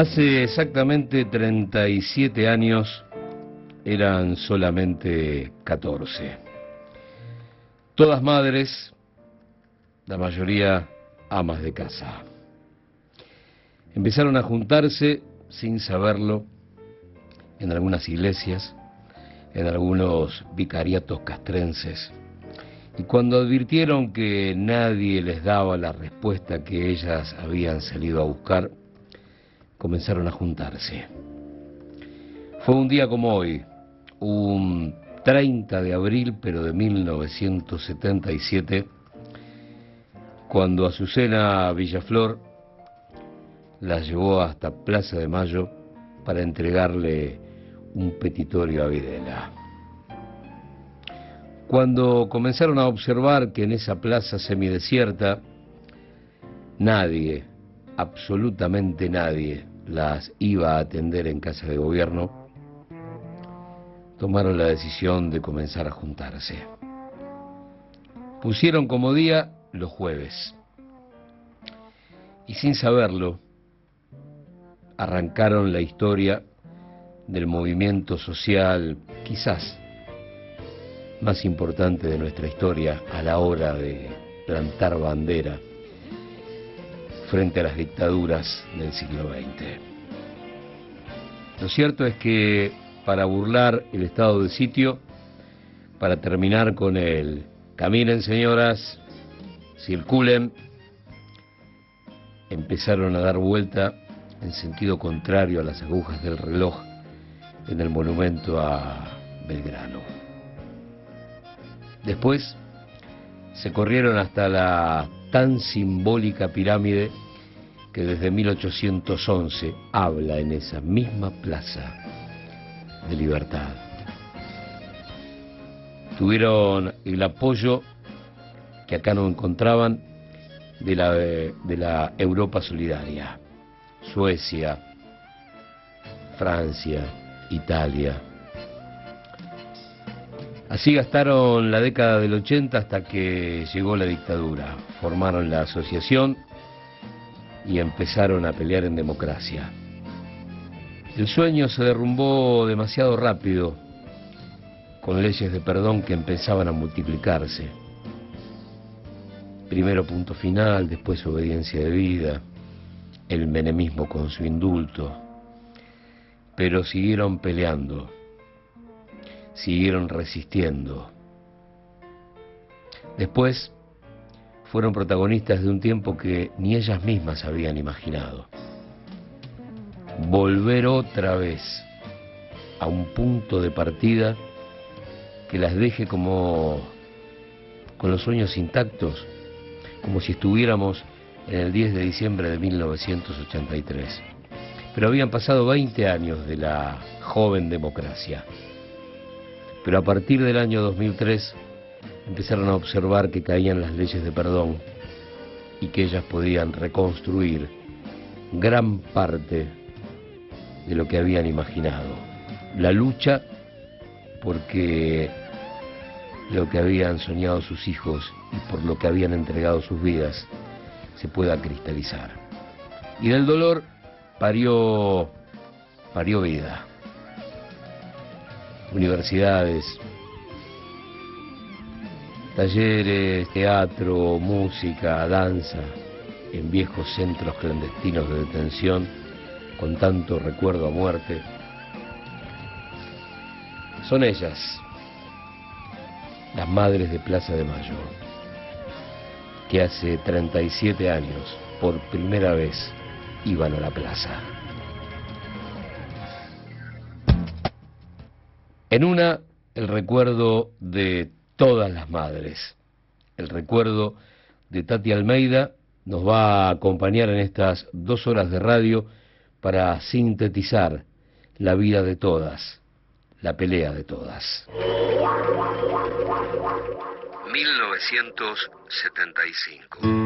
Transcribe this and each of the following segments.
Hace exactamente 37 años eran solamente 14. Todas madres, la mayoría amas de casa. Empezaron a juntarse sin saberlo en algunas iglesias, en algunos vicariatos castrenses. Y cuando advirtieron que nadie les daba la respuesta que ellas habían salido a buscar, comenzaron a juntarse. Fue un día como hoy, un 30 de abril, pero de 1977, cuando Azucena Villaflor las llevó hasta Plaza de Mayo para entregarle un petitorio a Videla. Cuando comenzaron a observar que en esa plaza semidesierta nadie, absolutamente nadie, las iba a atender en casa de gobierno, tomaron la decisión de comenzar a juntarse. Pusieron como día los jueves y sin saberlo arrancaron la historia del movimiento social quizás más importante de nuestra historia a la hora de plantar bandera frente a las dictaduras del siglo XX. Lo cierto es que para burlar el estado de sitio, para terminar con el caminen señoras, circulen, empezaron a dar vuelta en sentido contrario a las agujas del reloj en el monumento a Belgrano. Después se corrieron hasta la tan simbólica pirámide que desde 1811 habla en esa misma plaza de libertad. Tuvieron el apoyo que acá no encontraban de la Europa solidaria, Suecia, Francia, Italia. Así gastaron la década del 80 hasta que llegó la dictadura. Formaron la asociación y empezaron a pelear en democracia. El sueño se derrumbó demasiado rápido, con leyes de perdón que empezaban a multiplicarse. Primero punto final, después obediencia de vida, el menemismo con su indulto. Pero siguieron peleando, siguieron resistiendo. Después fueron protagonistas de un tiempo que ni ellas mismas habían imaginado. Volver otra vez a un punto de partida que las deje como con los sueños intactos, como si estuviéramos en el 10 de diciembre de 1983. Pero habían pasado 20 años de la joven democracia. Pero a partir del año 2003 empezaron a observar que caían las leyes de perdón y que ellas podían reconstruir gran parte de lo que habían imaginado. La lucha porque lo que habían soñado sus hijos y por lo que habían entregado sus vidas se pueda cristalizar. Y del dolor parió vida. Universidades, talleres, teatro, música, danza, en viejos centros clandestinos de detención, con tanto recuerdo a muerte. Son ellas, las madres de Plaza de Mayo, que hace 37 años, por primera vez, iban a la plaza. En una, el recuerdo de todas las madres. El recuerdo de Tati Almeida nos va a acompañar en estas 2 horas de radio para sintetizar la vida de todas, la pelea de todas. 1975.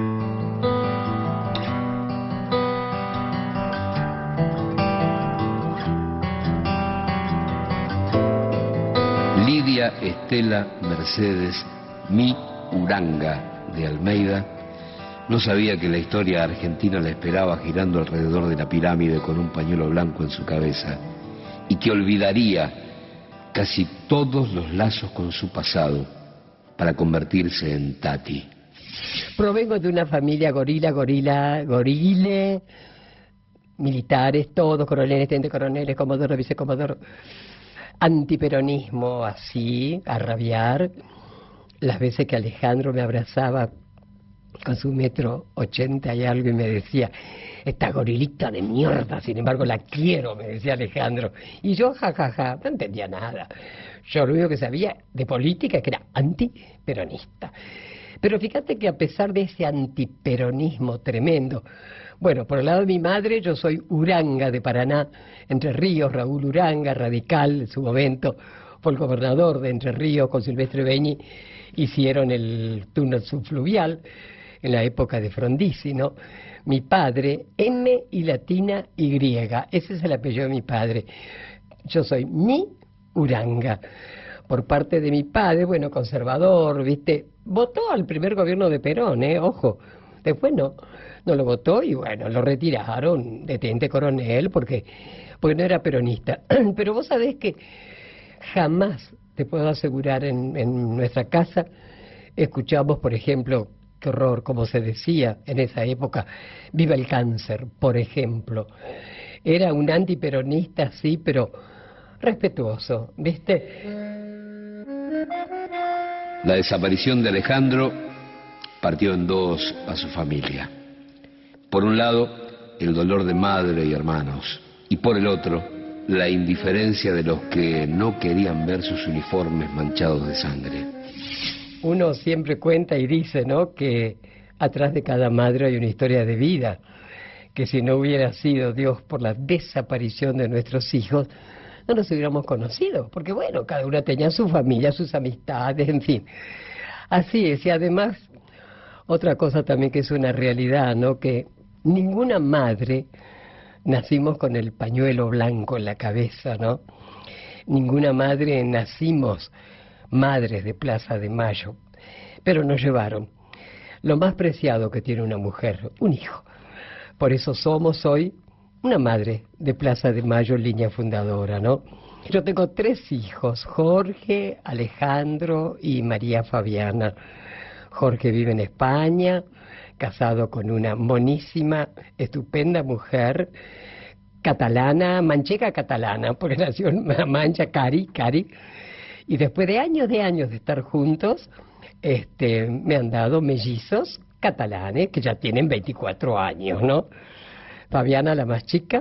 Estela Mercedes Mi Uranga de Almeida No sabía que la historia argentina la esperaba girando alrededor de la pirámide con un pañuelo blanco en su cabeza y que olvidaría casi todos los lazos con su pasado para convertirse en Tati. Provengo de una familia gorile, militares, todos coroneles, tenientes coroneles, comodoro, vicecomodoro, antiperonismo así, a rabiar. Las veces que Alejandro me abrazaba con su 1,80 m y algo y me decía, esta gorilita de mierda, sin embargo la quiero, me decía Alejandro. Y yo, jajaja, no entendía nada. Yo lo único que sabía de política es que era antiperonista. Pero fíjate que a pesar de ese antiperonismo tremendo, bueno, por el lado de mi madre, yo soy Uranga de Paraná, Entre Ríos, Raúl Uranga, radical en su momento, fue el gobernador de Entre Ríos con Silvestre Beñi, hicieron el túnel subfluvial en la época de Frondizi, ¿no? Mi padre, M y latina Y, ese es el apellido de mi padre. Yo soy mi Uranga. Por parte de mi padre, bueno, conservador, ¿viste? Votó al primer gobierno de Perón, ojo. Después no lo votó y bueno, lo retiraron de teniente coronel porque no era peronista. Pero vos sabés que jamás, te puedo asegurar, en nuestra casa escuchamos, por ejemplo, qué horror, como se decía en esa época, viva el cáncer, por ejemplo. Era un antiperonista, sí, pero respetuoso, ¿viste? La desaparición de Alejandro partió en dos a su familia. Por un lado, el dolor de madre y hermanos, y por el otro, la indiferencia de los que no querían ver sus uniformes manchados de sangre. Uno siempre cuenta y dice, ¿no?, que atrás de cada madre hay una historia de vida, que si no hubiera sido Dios por la desaparición de nuestros hijos, no nos hubiéramos conocido, porque bueno, cada una tenía su familia, sus amistades, en fin. Así es, y además, otra cosa también que es una realidad, ¿no?, que ninguna madre nacimos con el pañuelo blanco en la cabeza, ¿no? Ninguna madre nacimos madres de Plaza de Mayo, pero nos llevaron lo más preciado que tiene una mujer, un hijo. Por eso somos hoy una madre de Plaza de Mayo, línea fundadora, ¿no? Yo tengo 3 hijos, Jorge, Alejandro y María Fabiana. Jorge vive en España, casado con una monísima, estupenda mujer, catalana, manchega catalana, porque nació en Mancha, Cari, y después de años de estar juntos, me han dado mellizos catalanes que ya tienen 24 años, ¿no? Fabiana, la más chica,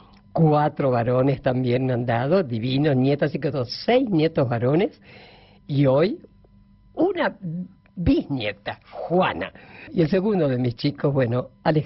4 varones también me han dado, divinos nietas, así que son 6 nietos varones, y hoy una bisnieta, Juana. Y el segundo de mis chicos, bueno,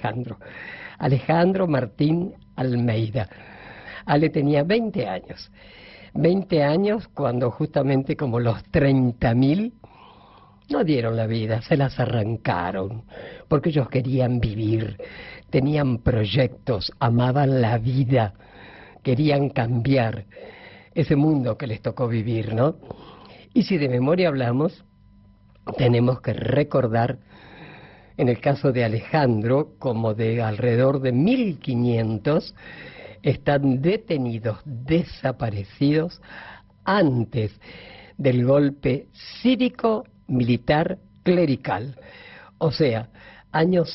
Alejandro Martín Almeida. Ale tenía 20 años. 20 años cuando justamente como los 30.000 no dieron la vida, se las arrancaron, porque ellos querían vivir, tenían proyectos, amaban la vida, querían cambiar ese mundo que les tocó vivir, ¿no? Y si de memoria hablamos, tenemos que recordar, en el caso de Alejandro, como de alrededor de 1.500 están detenidos, desaparecidos, antes del golpe cívico-militar clerical, o sea, año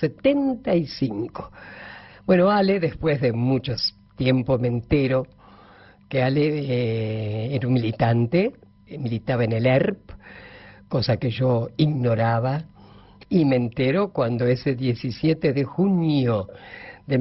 75. Bueno, Ale, después de muchos tiempos me entero que Ale era un militante, militaba en el ERP, cosa que yo ignoraba, y me entero cuando ese 17 de junio de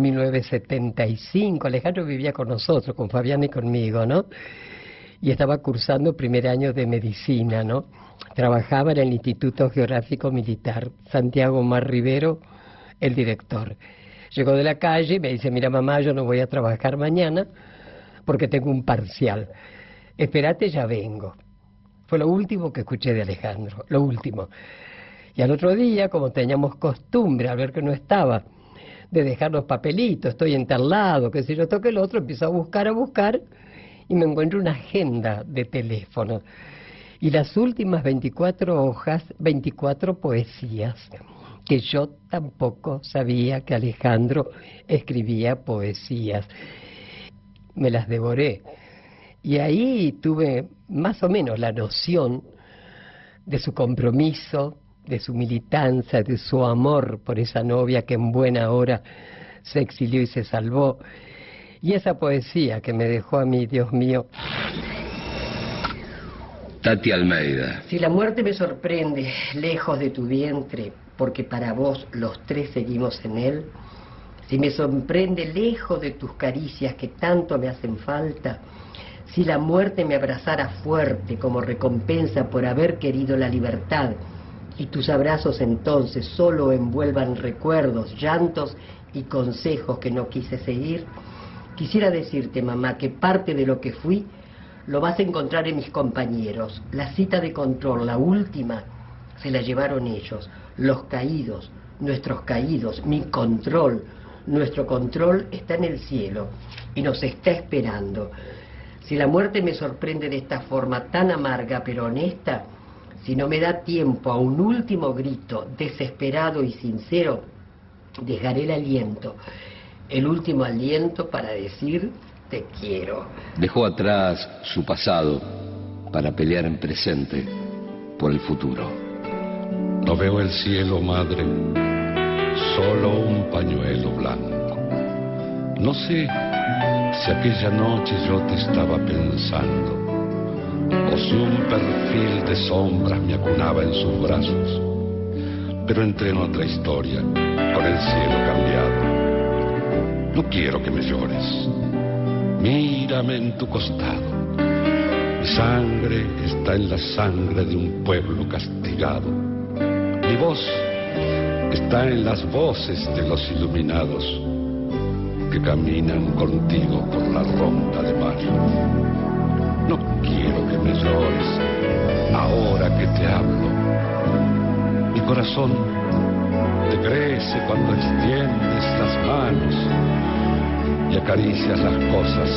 1975, Alejandro vivía con nosotros, con Fabián y conmigo, ¿no? Y estaba cursando primer año de medicina, ¿no? Trabajaba en el Instituto Geográfico Militar, Santiago Mar Rivero, el director. Llegó de la calle y me dice, mira mamá, yo no voy a trabajar mañana porque tengo un parcial. Espérate, ya vengo. Fue lo último que escuché de Alejandro, lo último. Y al otro día, como teníamos costumbre, al ver que no estaba, de dejar los papelitos, estoy en tal lado, qué sé yo, toque el otro, empiezo a buscar, y me encuentro una agenda de teléfono. Y las últimas 24 hojas, 24 poesías, que yo tampoco sabía que Alejandro escribía poesías. Me las devoré. Y ahí tuve más o menos la noción de su compromiso, de su militancia, de su amor por esa novia que en buena hora se exilió y se salvó. Y esa poesía que me dejó a mí, Dios mío. Tati Almeida. Si la muerte me sorprende lejos de tu vientre, porque para vos los tres seguimos en él, si me sorprende lejos de tus caricias que tanto me hacen falta, si la muerte me abrazara fuerte como recompensa por haber querido la libertad, y tus abrazos entonces solo envuelvan recuerdos, llantos y consejos que no quise seguir, quisiera decirte, mamá, que parte de lo que fui lo vas a encontrar en mis compañeros. La cita de control, la última, se la llevaron ellos, los caídos, nuestros caídos, mi control. Nuestro control está en el cielo y nos está esperando. Si la muerte me sorprende de esta forma tan amarga pero honesta, si no me da tiempo a un último grito desesperado y sincero, dejaré el último aliento para decir te quiero. Dejó atrás su pasado para pelear en presente por el futuro. No veo el cielo, madre, solo un pañuelo blanco. No sé si aquella noche yo te estaba pensando, o si un perfil de sombras me acunaba en sus brazos, pero entré en otra historia, con el cielo cambiado. No quiero que me llores, mírame en tu costado. Mi sangre está en la sangre de un pueblo castigado. Mi voz está en las voces de los iluminados que caminan contigo por la ronda de mayo. No quiero que me llores ahora que te hablo. Mi corazón te crece cuando extiendes las manos y acaricias las cosas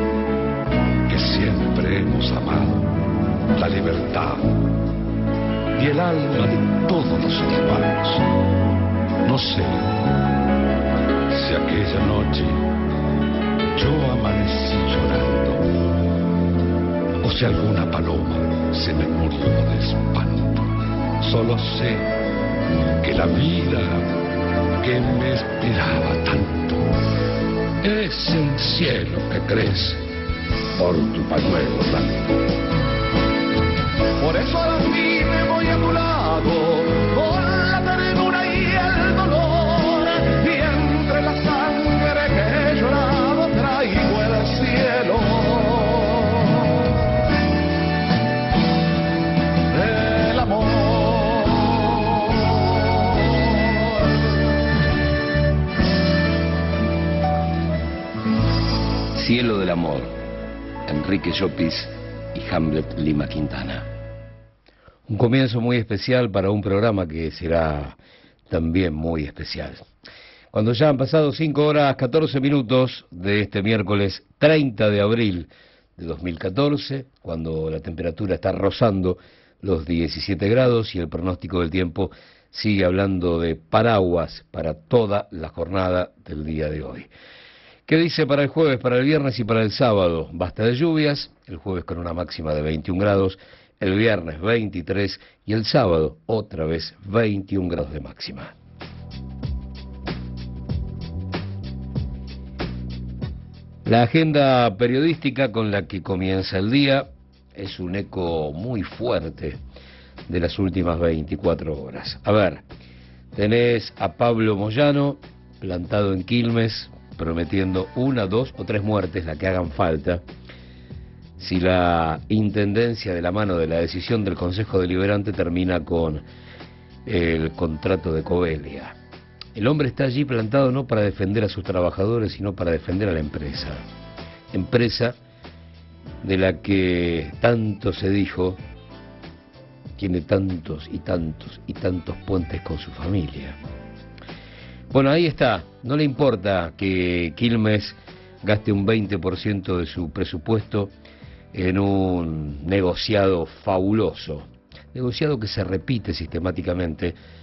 que siempre hemos amado, la libertad y el alma de todos los hermanos. No sé si aquella noche yo amanecí llorando o si alguna paloma se me murió de espanto. Solo sé que la vida que me esperaba tanto es el cielo que crece por tu pañuelo blanco. Por eso a mí me voy a tu lado, con la ternura y el dolor, y entre la sangre que he llorado traigo el cielo. El amor. Cielo del amor, Enrique Llopis y Hamlet Lima Quintana. Un comienzo muy especial para un programa que será también muy especial. Cuando ya han pasado 5 horas 14 minutos de este miércoles 30 de abril de 2014, cuando la temperatura está rozando los 17 grados y el pronóstico del tiempo sigue hablando de paraguas para toda la jornada del día de hoy. ¿Qué dice para el jueves, para el viernes y para el sábado? Basta de lluvias, el jueves con una máxima de 21 grados, el viernes 23 y el sábado otra vez 21 grados de máxima. La agenda periodística con la que comienza el día es un eco muy fuerte de las últimas 24 horas. A ver, tenés a Pablo Moyano plantado en Quilmes, prometiendo 1, 2 o 3 muertes, la que hagan falta, si la intendencia de la mano de la decisión del Consejo Deliberante termina con el contrato de Covelia. El hombre está allí plantado no para defender a sus trabajadores, sino para defender a la empresa. Empresa de la que tanto se dijo, tiene tantos y tantos y tantos puentes con su familia. Bueno, ahí está, no le importa que Quilmes gaste un 20% de su presupuesto en un negociado fabuloso, negociado que se repite sistemáticamente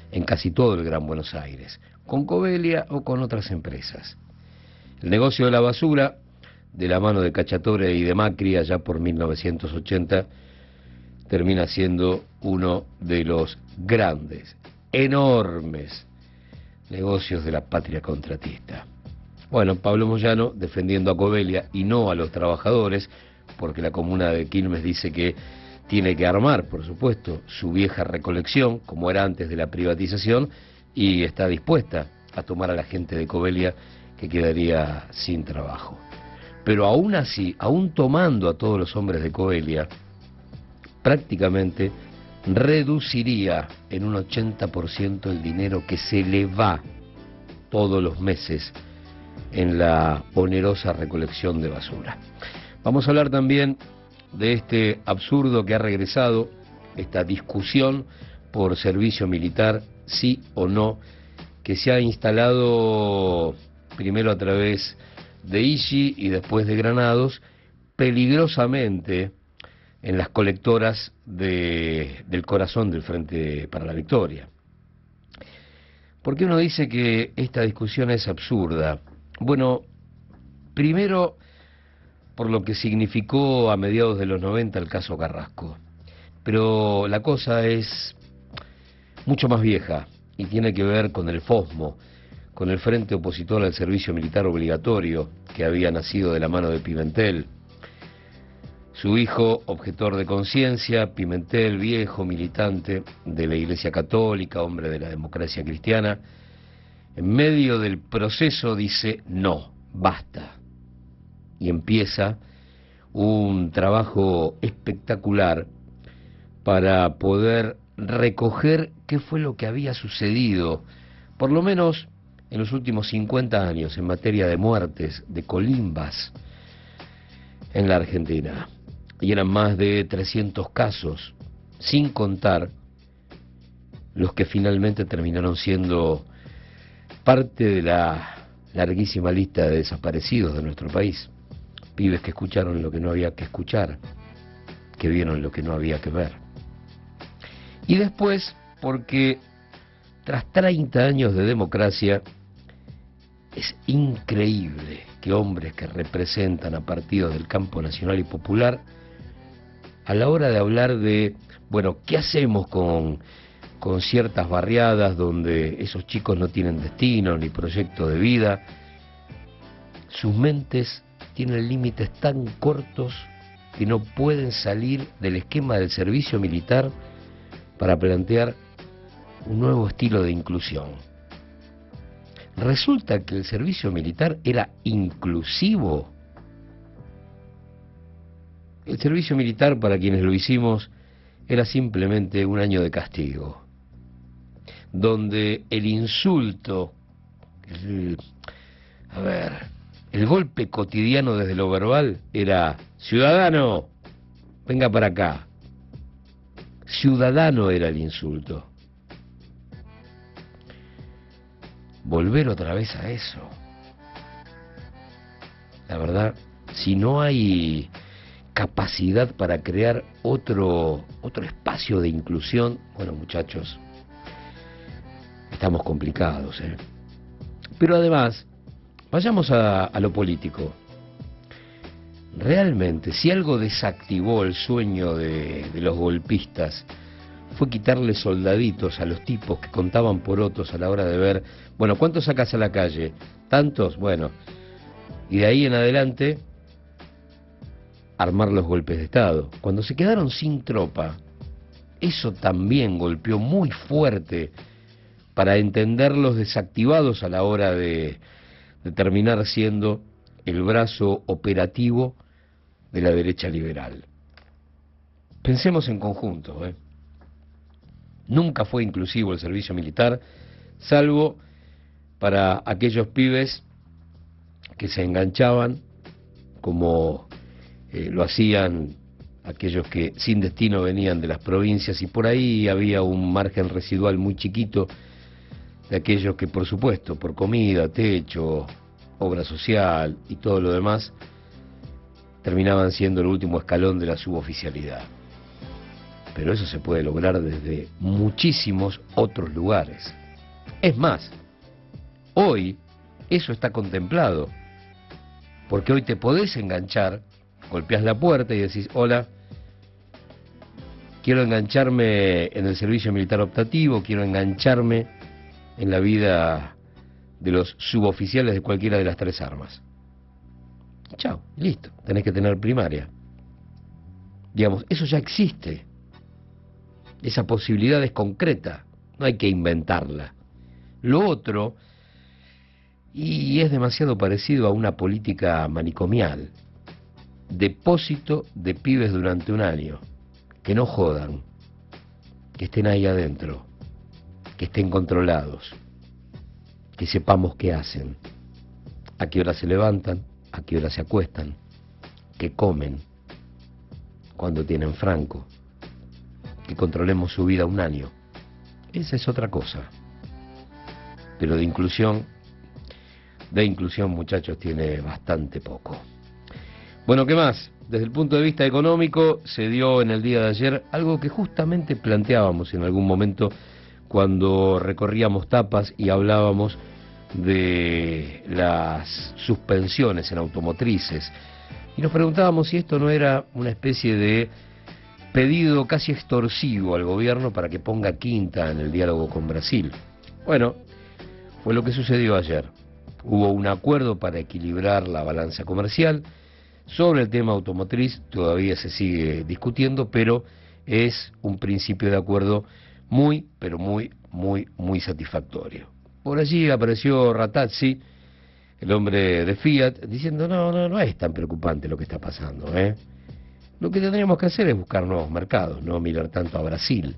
en casi todo el Gran Buenos Aires, con Covelia o con otras empresas. El negocio de la basura, de la mano de Cacciatore y de Macri allá por 1980, termina siendo uno de los grandes, enormes negocios de la patria contratista. Bueno, Pablo Moyano defendiendo a Covelia y no a los trabajadores, porque la comuna de Quilmes dice que tiene que armar, por supuesto, su vieja recolección, como era antes de la privatización, y está dispuesta a tomar a la gente de Covelia que quedaría sin trabajo. Pero aún así, aún tomando a todos los hombres de Covelia, prácticamente reduciría en un 80% el dinero que se le va todos los meses en la onerosa recolección de basura. Vamos a hablar también de este absurdo que ha regresado, esta discusión por servicio militar, sí o no, que se ha instalado primero a través de Igi y después de Granados, peligrosamente en las colectoras del corazón del Frente para la Victoria. ¿Por qué uno dice que esta discusión es absurda? Bueno, primero por lo que significó a mediados de los 90 el caso Carrasco, pero la cosa es mucho más vieja y tiene que ver con el FOSMO, con el Frente Opositor al Servicio Militar Obligatorio, que había nacido de la mano de Pimentel. Su hijo, objetor de conciencia, Pimentel, viejo militante de la Iglesia Católica, hombre de la democracia cristiana, en medio del proceso dice, no, basta. Y empieza un trabajo espectacular para poder recoger qué fue lo que había sucedido, por lo menos en los últimos 50 años, en materia de muertes, de colimbas en la Argentina. Y eran más de 300 casos, sin contar los que finalmente terminaron siendo parte de la larguísima lista de desaparecidos de nuestro país. Pibes que escucharon lo que no había que escuchar, que vieron lo que no había que ver. Y después, porque tras 30 años de democracia, es increíble que hombres que representan a partidos del campo nacional y popular, a la hora de hablar de, bueno, ¿qué hacemos con ciertas barriadas donde esos chicos no tienen destino ni proyecto de vida? Sus mentes tienen límites tan cortos que no pueden salir del esquema del servicio militar para plantear un nuevo estilo de inclusión. Resulta que el servicio militar era inclusivo. El servicio militar, para quienes lo hicimos, era simplemente un año de castigo, donde el insulto, el golpe cotidiano desde lo verbal era: ciudadano, venga para acá. Ciudadano era el insulto. Volver otra vez a eso. La verdad, si no hay capacidad para crear otro espacio de inclusión, bueno, muchachos, estamos complicados, ¿eh? Pero además, vayamos a lo político. Realmente, si algo desactivó el sueño de los golpistas, fue quitarle soldaditos a los tipos que contaban porotos a la hora de ver, bueno, ¿cuántos sacas a la calle? ¿Tantos? Bueno, y de ahí en adelante, armar los golpes de Estado. Cuando se quedaron sin tropa, eso también golpeó muy fuerte para entenderlos desactivados a la hora de terminar siendo el brazo operativo de la derecha liberal. Pensemos en conjunto, ¿eh? Nunca fue inclusivo el servicio militar, salvo para aquellos pibes que se enganchaban, como lo hacían aquellos que sin destino venían de las provincias, y por ahí había un margen residual muy chiquito de aquellos que, por supuesto, por comida, techo, obra social y todo lo demás, terminaban siendo el último escalón de la suboficialidad. pero eso se puede lograr desde muchísimos otros lugares. Es más, hoy eso está contemplado, porque hoy te podés enganchar, golpeás la puerta y decís, hola, quiero engancharme en el servicio militar optativo, quiero engancharme en la vida de los suboficiales de cualquiera de las 3 armas. Chao, listo, tenés que tener primaria. Digamos, eso ya existe. Esa posibilidad es concreta, no hay que inventarla. Lo otro, y es demasiado parecido a una política manicomial, depósito de pibes durante un año, que no jodan, que estén ahí adentro, que estén controlados, que sepamos qué hacen, a qué hora se levantan, a qué hora se acuestan, qué comen, cuando tienen franco, que controlemos su vida un año. Esa es otra cosa. Pero de inclusión, muchachos, tiene bastante poco. Bueno, ¿qué más? Desde el punto de vista económico, se dio en el día de ayer algo que justamente planteábamos en algún momento cuando recorríamos tapas y hablábamos de las suspensiones en automotrices. Y nos preguntábamos si esto no era una especie de pedido casi extorsivo al gobierno para que ponga quinta en el diálogo con Brasil. Bueno, fue lo que sucedió ayer. Hubo un acuerdo para equilibrar la balanza comercial. Sobre el tema automotriz todavía se sigue discutiendo, pero es un principio de acuerdo muy, pero muy satisfactorio. Por allí apareció Ratazzi, el hombre de Fiat, diciendo no es tan preocupante lo que está pasando, ¿eh? Lo que tendríamos que hacer es buscar nuevos mercados, no mirar tanto a Brasil.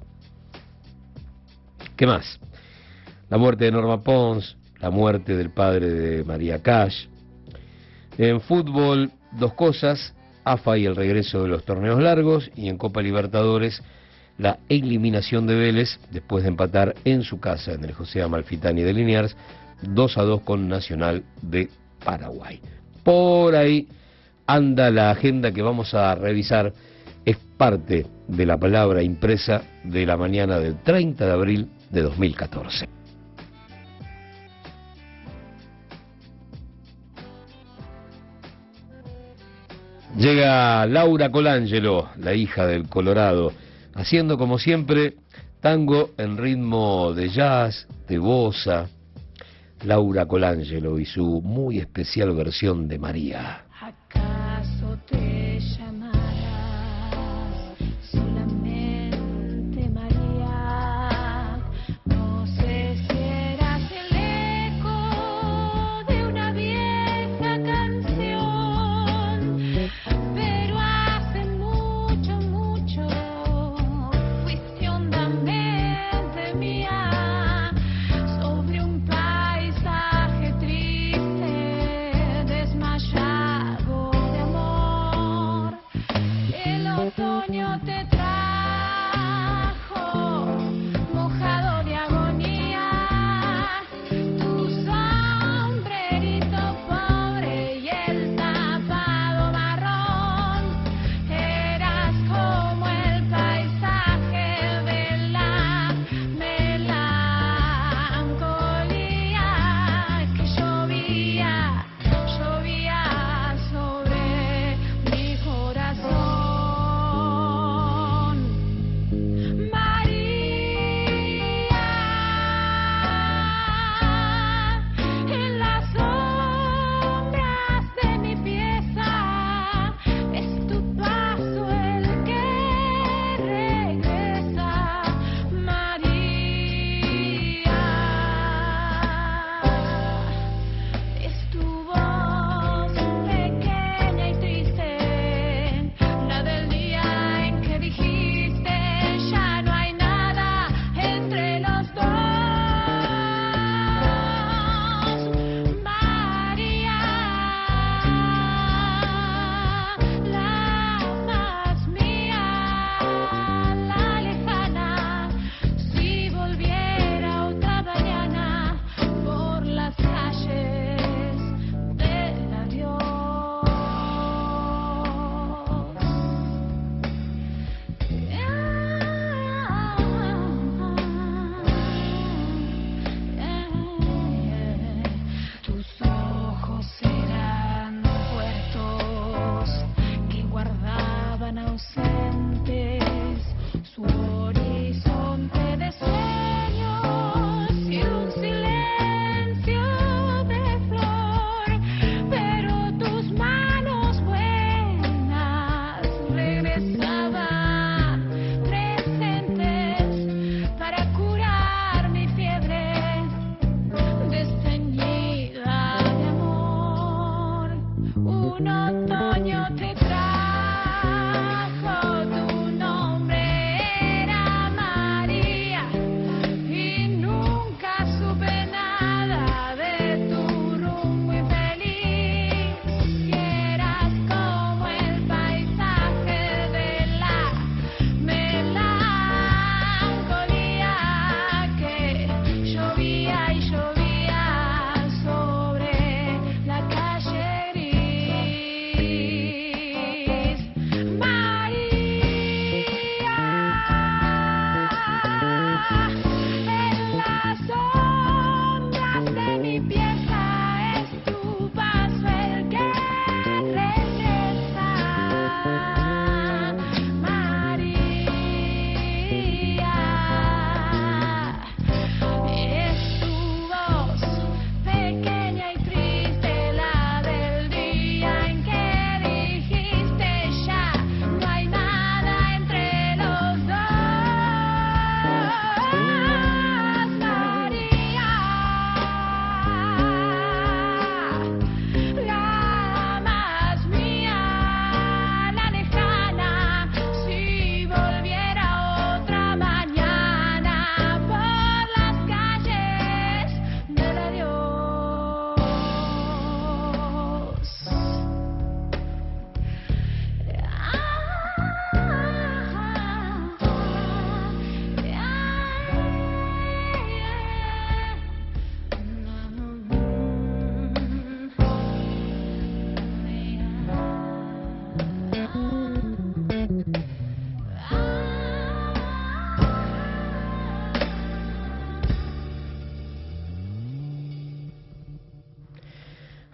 ¿Qué más? La muerte de Norma Pons, la muerte del padre de María Cash. En fútbol, 2 cosas, AFA y el regreso de los torneos largos, y en Copa Libertadores, la eliminación de Vélez, después de empatar en su casa, en el José Amalfitani de Liniers, 2-2 con Nacional de Paraguay. Por ahí anda la agenda que vamos a revisar, es parte de la palabra impresa de la mañana del 30 de abril de 2014. Llega Laura Colangelo, la hija del Colorado, haciendo como siempre tango en ritmo de jazz, de bossa. Laura Colangelo y su muy especial versión de María. ¿Acaso te llamarás solamente María? No sé si eras el eco de una vieja canción, pero hace mucho fuiste hondamente mía, sobre un paisaje triste, desmayado de amor. El otoño te trajo mojado de agonía, tu sombrerito pobre y el tapado marrón. Eras como el paisaje de la melancolía que llovía sobre mi corazón.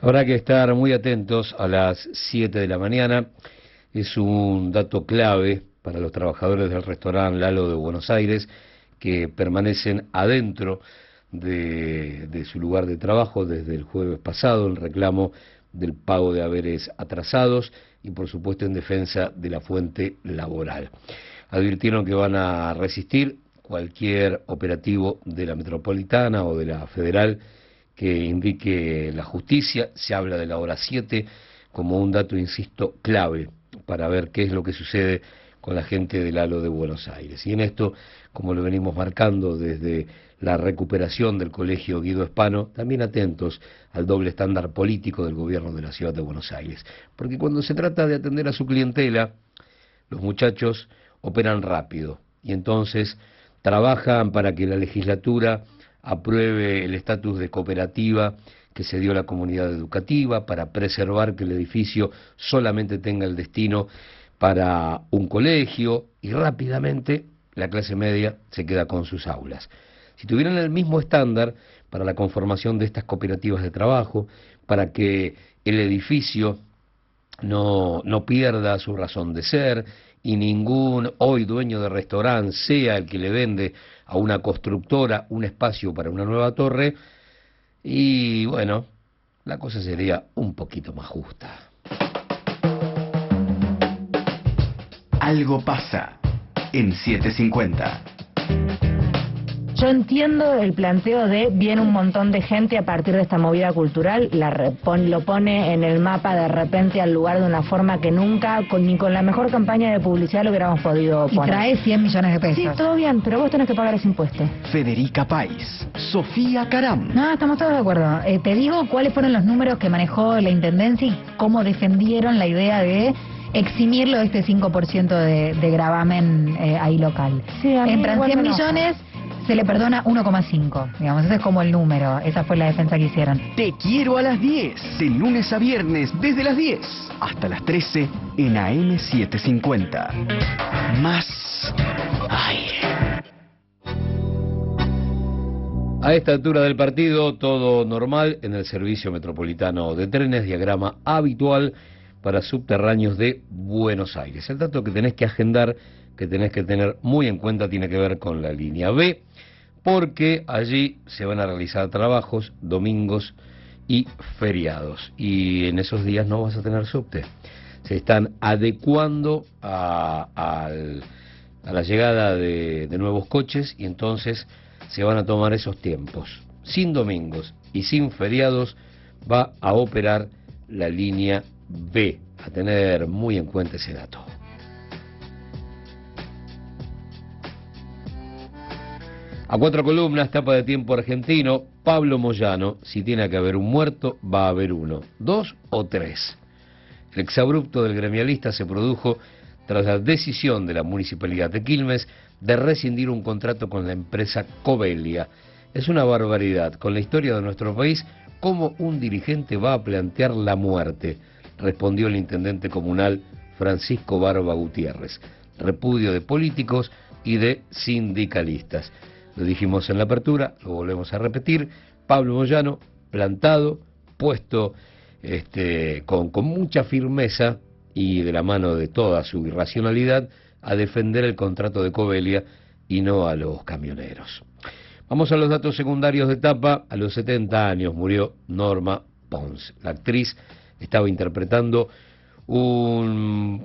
Habrá que estar muy atentos a las 7 de la mañana. Es un dato clave para los trabajadores del restaurante Lalo de Buenos Aires, que permanecen adentro de su lugar de trabajo desde el jueves pasado en reclamo del pago de haberes atrasados y por supuesto en defensa de la fuente laboral. Advirtieron que van a resistir cualquier operativo de la Metropolitana o de la Federal que indique la justicia. Se habla de la hora 7 como un dato, insisto, clave para ver qué es lo que sucede con la gente del Halo de Buenos Aires. Y en esto, como lo venimos marcando desde la recuperación del Colegio Guido Hispano, también atentos al doble estándar político del gobierno de la Ciudad de Buenos Aires. Porque cuando se trata de atender a su clientela, los muchachos operan rápido y entonces trabajan para que la legislatura apruebe el estatus de cooperativa que se dio a la comunidad educativa, para preservar que el edificio solamente tenga el destino para un colegio, y rápidamente la clase media se queda con sus aulas. Si tuvieran el mismo estándar para la conformación de estas cooperativas de trabajo, para que el edificio no pierda su razón de ser y ningún hoy dueño de restaurante sea el que le vende a una constructora un espacio para una nueva torre, y bueno, la cosa sería un poquito más justa. Algo pasa en 750. Yo entiendo el planteo de viene un montón de gente a partir de esta movida cultural, lo pone en el mapa de repente al lugar de una forma que nunca, ni con la mejor campaña de publicidad lo hubiéramos podido poner. Y trae 100 millones de pesos. Sí, todo bien, pero vos tenés que pagar ese impuesto. Federica País, Sofía Caram. No, estamos todos de acuerdo. Te digo cuáles fueron los números que manejó la Intendencia y cómo defendieron la idea de eximirlo de este 5% de gravamen ahí local. Sí, a mí entran igual 100 me enoja. millones, se le perdona 1,5. Digamos, ese es como el número. Esa fue la defensa que hicieron. Te quiero a las 10, de lunes a viernes, desde las 10 hasta las 13 en AM 750. Más aire. A esta altura del partido, todo normal en el servicio metropolitano de trenes, diagrama habitual para subterráneos de Buenos Aires. El dato que tenés que agendar, que tenés que tener muy en cuenta, tiene que ver con la línea B, porque allí se van a realizar trabajos domingos y feriados, y en esos días no vas a tener subte. Se están adecuando a la llegada de nuevos coches, y entonces se van a tomar esos tiempos. Sin domingos y sin feriados va a operar la línea B, a tener muy en cuenta ese dato. A cuatro columnas, tapa de Tiempo Argentino, Pablo Moyano: si tiene que haber un muerto, va a haber uno, 2 o 3. El exabrupto del gremialista se produjo tras la decisión de la Municipalidad de Quilmes de rescindir un contrato con la empresa Covelia. Es una barbaridad, con la historia de nuestro país, cómo un dirigente va a plantear la muerte, respondió el intendente comunal Francisco Barba Gutiérrez. Repudio de políticos y de sindicalistas. Lo dijimos en la apertura, lo volvemos a repetir: Pablo Moyano, plantado, puesto con mucha firmeza y de la mano de toda su irracionalidad, a defender el contrato de Covelia y no a los camioneros. Vamos a los datos secundarios de etapa. A los 70 años murió Norma Pons. La actriz estaba interpretando un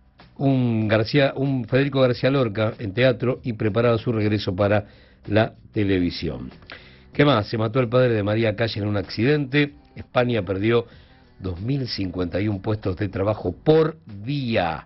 Federico García Lorca en teatro y preparaba su regreso para la televisión. ¿Qué más? Se mató el padre de María Calle en un accidente. España perdió 2.051 puestos de trabajo por día.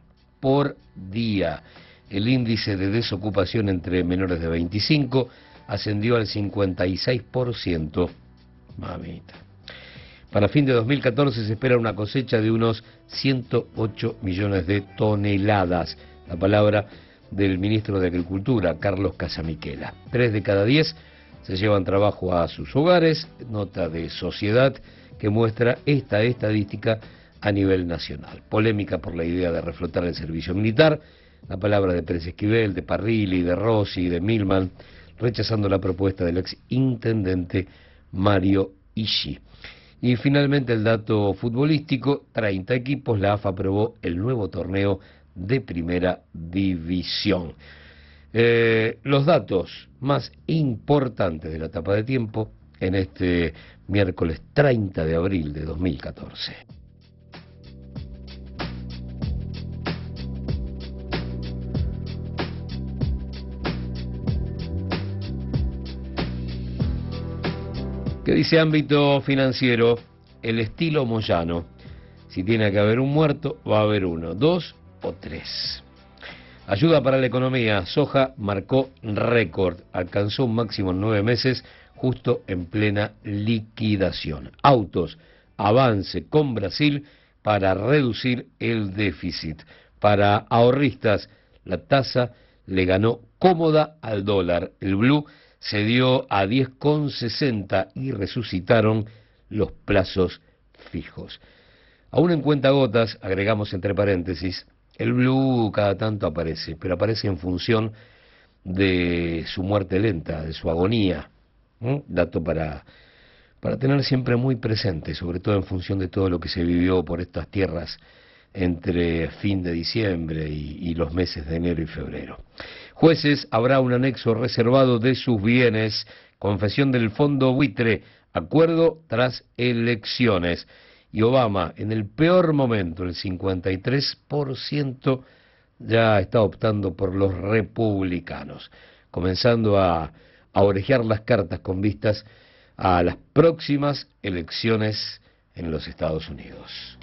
El índice de desocupación entre menores de 25 ascendió al 56%. Mamita. Para fin de 2014 se espera una cosecha de unos 108 millones de toneladas. La palabra del ministro de Agricultura, Carlos Casamiquela. 3 de cada 10 se llevan trabajo a sus hogares. Nota de Sociedad que muestra esta estadística a nivel nacional. Polémica por la idea de reflotar el servicio militar. La palabra de Pérez Esquivel, de Parrilli, de Rossi, de Milman, rechazando la propuesta del ex intendente Mario Ishi. Y finalmente el dato futbolístico, 30 equipos, la AFA aprobó el nuevo torneo de primera división. Los datos más importantes de la etapa de tiempo en este miércoles 30 de abril de 2014. ¿Qué dice ámbito financiero? El estilo Moyano. Si tiene que haber un muerto, va a haber uno, 2 o 3. Ayuda para la economía. Soja marcó récord. Alcanzó un máximo en 9 meses, justo en plena liquidación. Autos, avance con Brasil para reducir el déficit. Para ahorristas, la tasa le ganó cómoda al dólar. El blue se dio a 10,60 y resucitaron los plazos fijos. Aún en cuentagotas, agregamos entre paréntesis, el blue cada tanto aparece, pero aparece en función de su muerte lenta, de su agonía. Dato para tener siempre muy presente, sobre todo en función de todo lo que se vivió por estas tierras entre fin de diciembre y los meses de enero y febrero. Jueces, habrá un anexo reservado de sus bienes, confesión del fondo buitre, acuerdo tras elecciones. Y Obama, en el peor momento, el 53%, ya está optando por los republicanos, comenzando a orejear las cartas con vistas a las próximas elecciones en los Estados Unidos.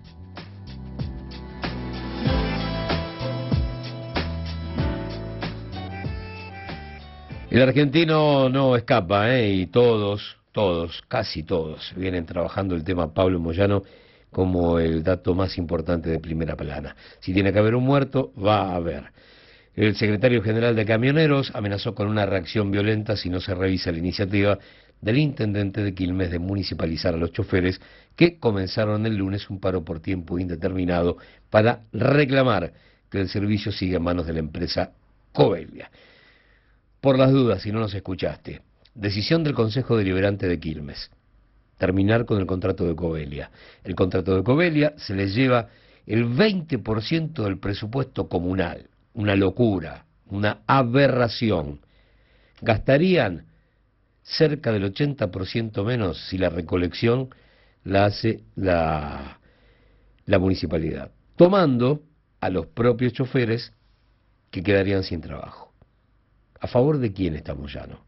El argentino no escapa, y todos, casi todos, vienen trabajando el tema Pablo Moyano como el dato más importante de primera plana. Si tiene que haber un muerto, va a haber. El secretario general de Camioneros amenazó con una reacción violenta si no se revisa la iniciativa del intendente de Quilmes de municipalizar a los choferes que comenzaron el lunes un paro por tiempo indeterminado para reclamar que el servicio siga en manos de la empresa Covelia. Por las dudas, si no nos escuchaste, decisión del Consejo Deliberante de Quilmes, terminar con el contrato de Covelia. El contrato de Covelia se les lleva el 20% del presupuesto comunal, una locura, una aberración. Gastarían cerca del 80% menos si la recolección la hace la municipalidad, tomando a los propios choferes que quedarían sin trabajo. ¿A favor de quién está Moyano?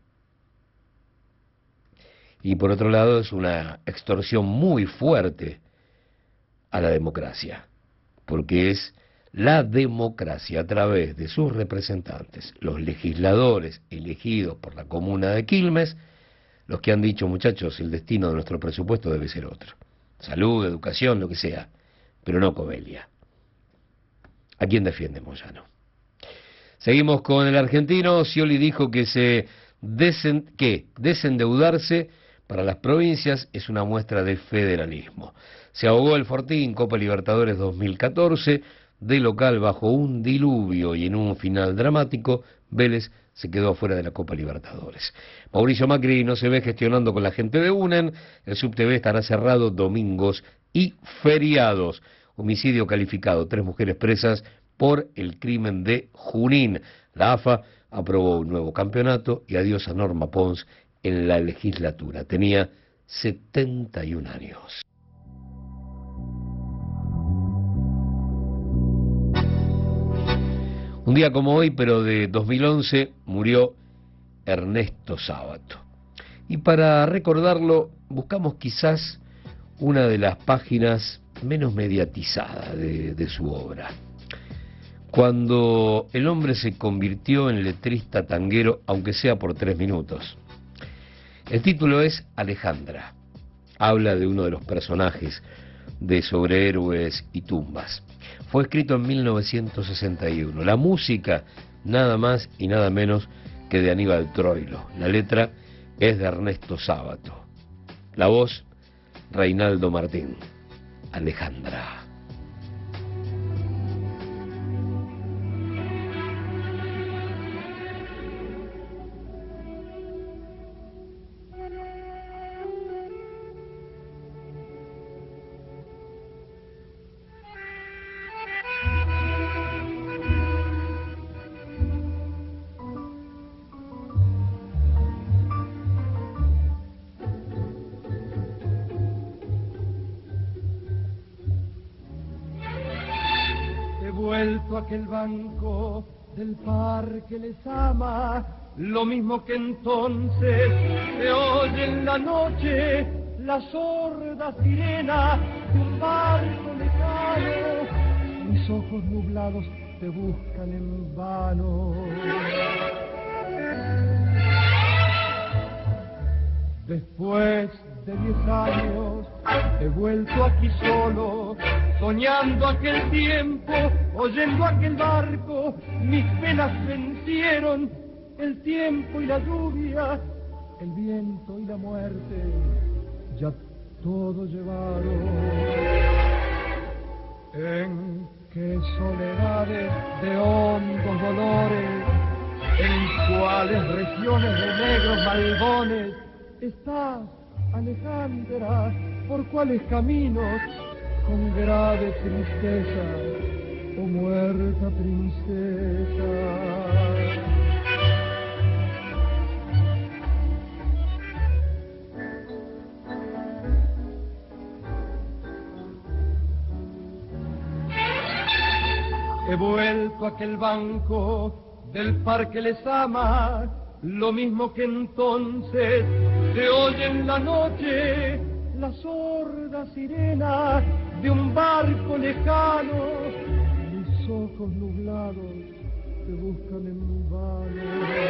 Y por otro lado es una extorsión muy fuerte a la democracia, porque es la democracia a través de sus representantes, los legisladores elegidos por la comuna de Quilmes, los que han dicho, muchachos, el destino de nuestro presupuesto debe ser otro. Salud, educación, lo que sea, pero no Covelia. ¿A quién defiende Moyano? Seguimos con el argentino. Scioli dijo que desendeudarse para las provincias es una muestra de federalismo. Se ahogó el Fortín, Copa Libertadores 2014, de local bajo un diluvio y en un final dramático, Vélez se quedó fuera de la Copa Libertadores. Mauricio Macri no se ve gestionando con la gente de UNEN, el SubTV estará cerrado domingos y feriados. Homicidio calificado, 3 mujeres presas por el crimen de Junín. La AFA aprobó un nuevo campeonato y adiós a Norma Pons en la legislatura. Tenía 71 años. Un día como hoy, pero de 2011, murió Ernesto Sábato. Y para recordarlo, buscamos quizás una de las páginas menos mediatizadas de su obra. Cuando el hombre se convirtió en letrista tanguero, aunque sea por 3 minutos. El título es Alejandra. Habla de uno de los personajes de Sobre Héroes y Tumbas. Fue escrito en 1961. La música, nada más y nada menos que de Aníbal Troilo. La letra es de Ernesto Sábato. La voz, Reinaldo Martín. Alejandra. vuelto a aquel banco del parque les ama, lo mismo que entonces se oye en la noche la sorda sirena de un barco lejano. Mis ojos nublados te buscan en vano. Después de 10 años he vuelto aquí solo, soñando aquel tiempo, oyendo aquel barco. Mis penas vencieron el tiempo y la lluvia, el viento y la muerte, ya todo llevaron. En qué soledades de hondos dolores, en cuáles regiones de negros malbones estás, Alejandra, por cuáles caminos, con grave tristeza, oh muerta princesa. He vuelto a aquel banco del parque les ama, lo mismo que entonces se oye en la noche la sorda sirena de un barco lejano. Mis ojos nublados te buscan en vano.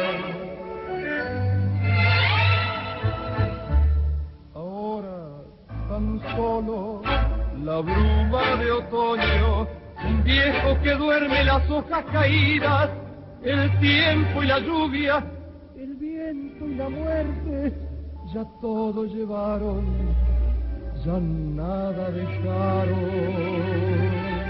Ahora tan solo la bruma de otoño, un viejo que duerme las hojas caídas, el tiempo y la lluvia, el viento y la muerte, ya todo llevaron, ya nada dejaron.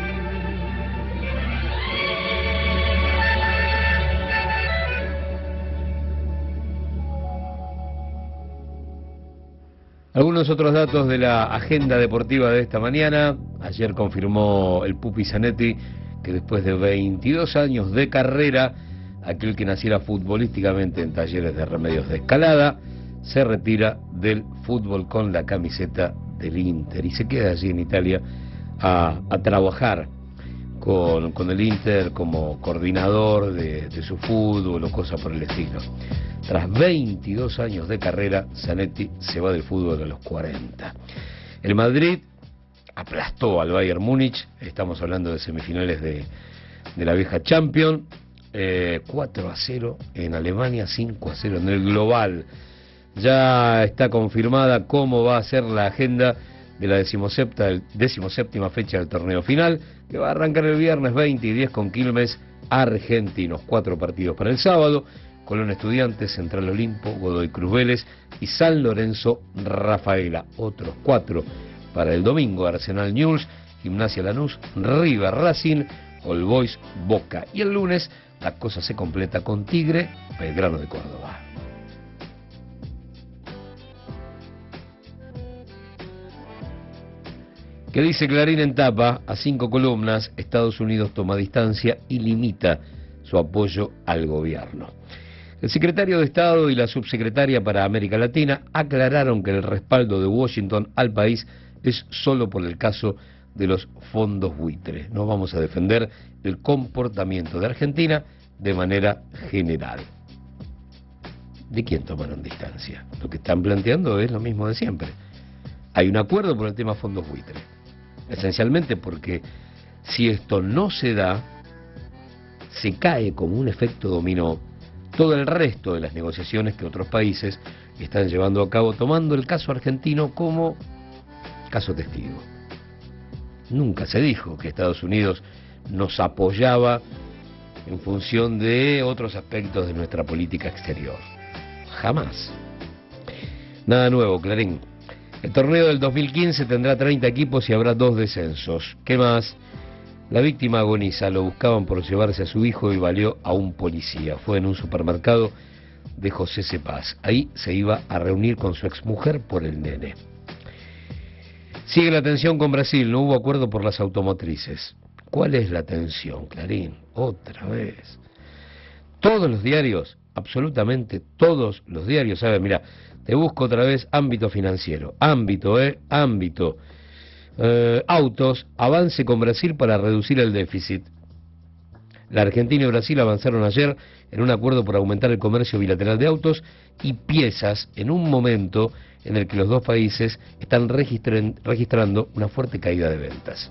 Algunos otros datos de la agenda deportiva de esta mañana. Ayer confirmó el Pupi Zanetti que después de 22 años de carrera, aquel que naciera futbolísticamente en Talleres de Remedios de Escalada, se retira del fútbol con la camiseta del Inter y se queda allí en Italia a trabajar con el Inter como coordinador de su fútbol o cosas por el estilo. Tras 22 años de carrera, Zanetti se va del fútbol a los 40. El Madrid aplastó al Bayern Múnich, estamos hablando de semifinales de la vieja Champions, 4-0 en Alemania, 5-0 en el global. Ya está confirmada cómo va a ser la agenda de la 17ª fecha del torneo final, que va a arrancar el viernes 20 y 10 con Quilmes Argentinos. 4 partidos para el sábado: Colón Estudiantes, Central Olimpo, Godoy Cruz Vélez y San Lorenzo Rafaela. Otros 4 para el domingo: Arsenal Newell's, Gimnasia Lanús, River Racing, All Boys Boca. Y el lunes la cosa se completa con Tigre, Belgrano de Córdoba. ¿Qué dice Clarín en tapa? A 5 columnas, Estados Unidos toma distancia y limita su apoyo al gobierno. El secretario de Estado y la subsecretaria para América Latina aclararon que el respaldo de Washington al país es solo por el caso de los fondos buitre. No vamos a defender el comportamiento de Argentina de manera general. ¿De quién tomaron distancia? Lo que están planteando es lo mismo de siempre. Hay un acuerdo por el tema fondos buitre. Esencialmente porque si esto no se da, se cae como un efecto dominó todo el resto de las negociaciones que otros países están llevando a cabo, tomando el caso argentino como caso testigo. Nunca se dijo que Estados Unidos nos apoyaba en función de otros aspectos de nuestra política exterior. Jamás. Nada nuevo, Clarín. El torneo del 2015 tendrá 30 equipos y habrá 2 descensos. ¿Qué más? La víctima agoniza, lo buscaban por llevarse a su hijo y valió a un policía. Fue en un supermercado de José Cepaz. Ahí se iba a reunir con su exmujer por el nene. Sigue la tensión con Brasil, no hubo acuerdo por las automotrices. ¿Cuál es la tensión, Clarín? Otra vez. Todos los diarios, absolutamente todos los diarios, ¿sabes? Mira, te busco otra vez ámbito financiero. Ámbito. Autos, avance con Brasil para reducir el déficit. La Argentina y Brasil avanzaron ayer en un acuerdo por aumentar el comercio bilateral de autos y piezas en un momento en el que los dos países están registrando una fuerte caída de ventas.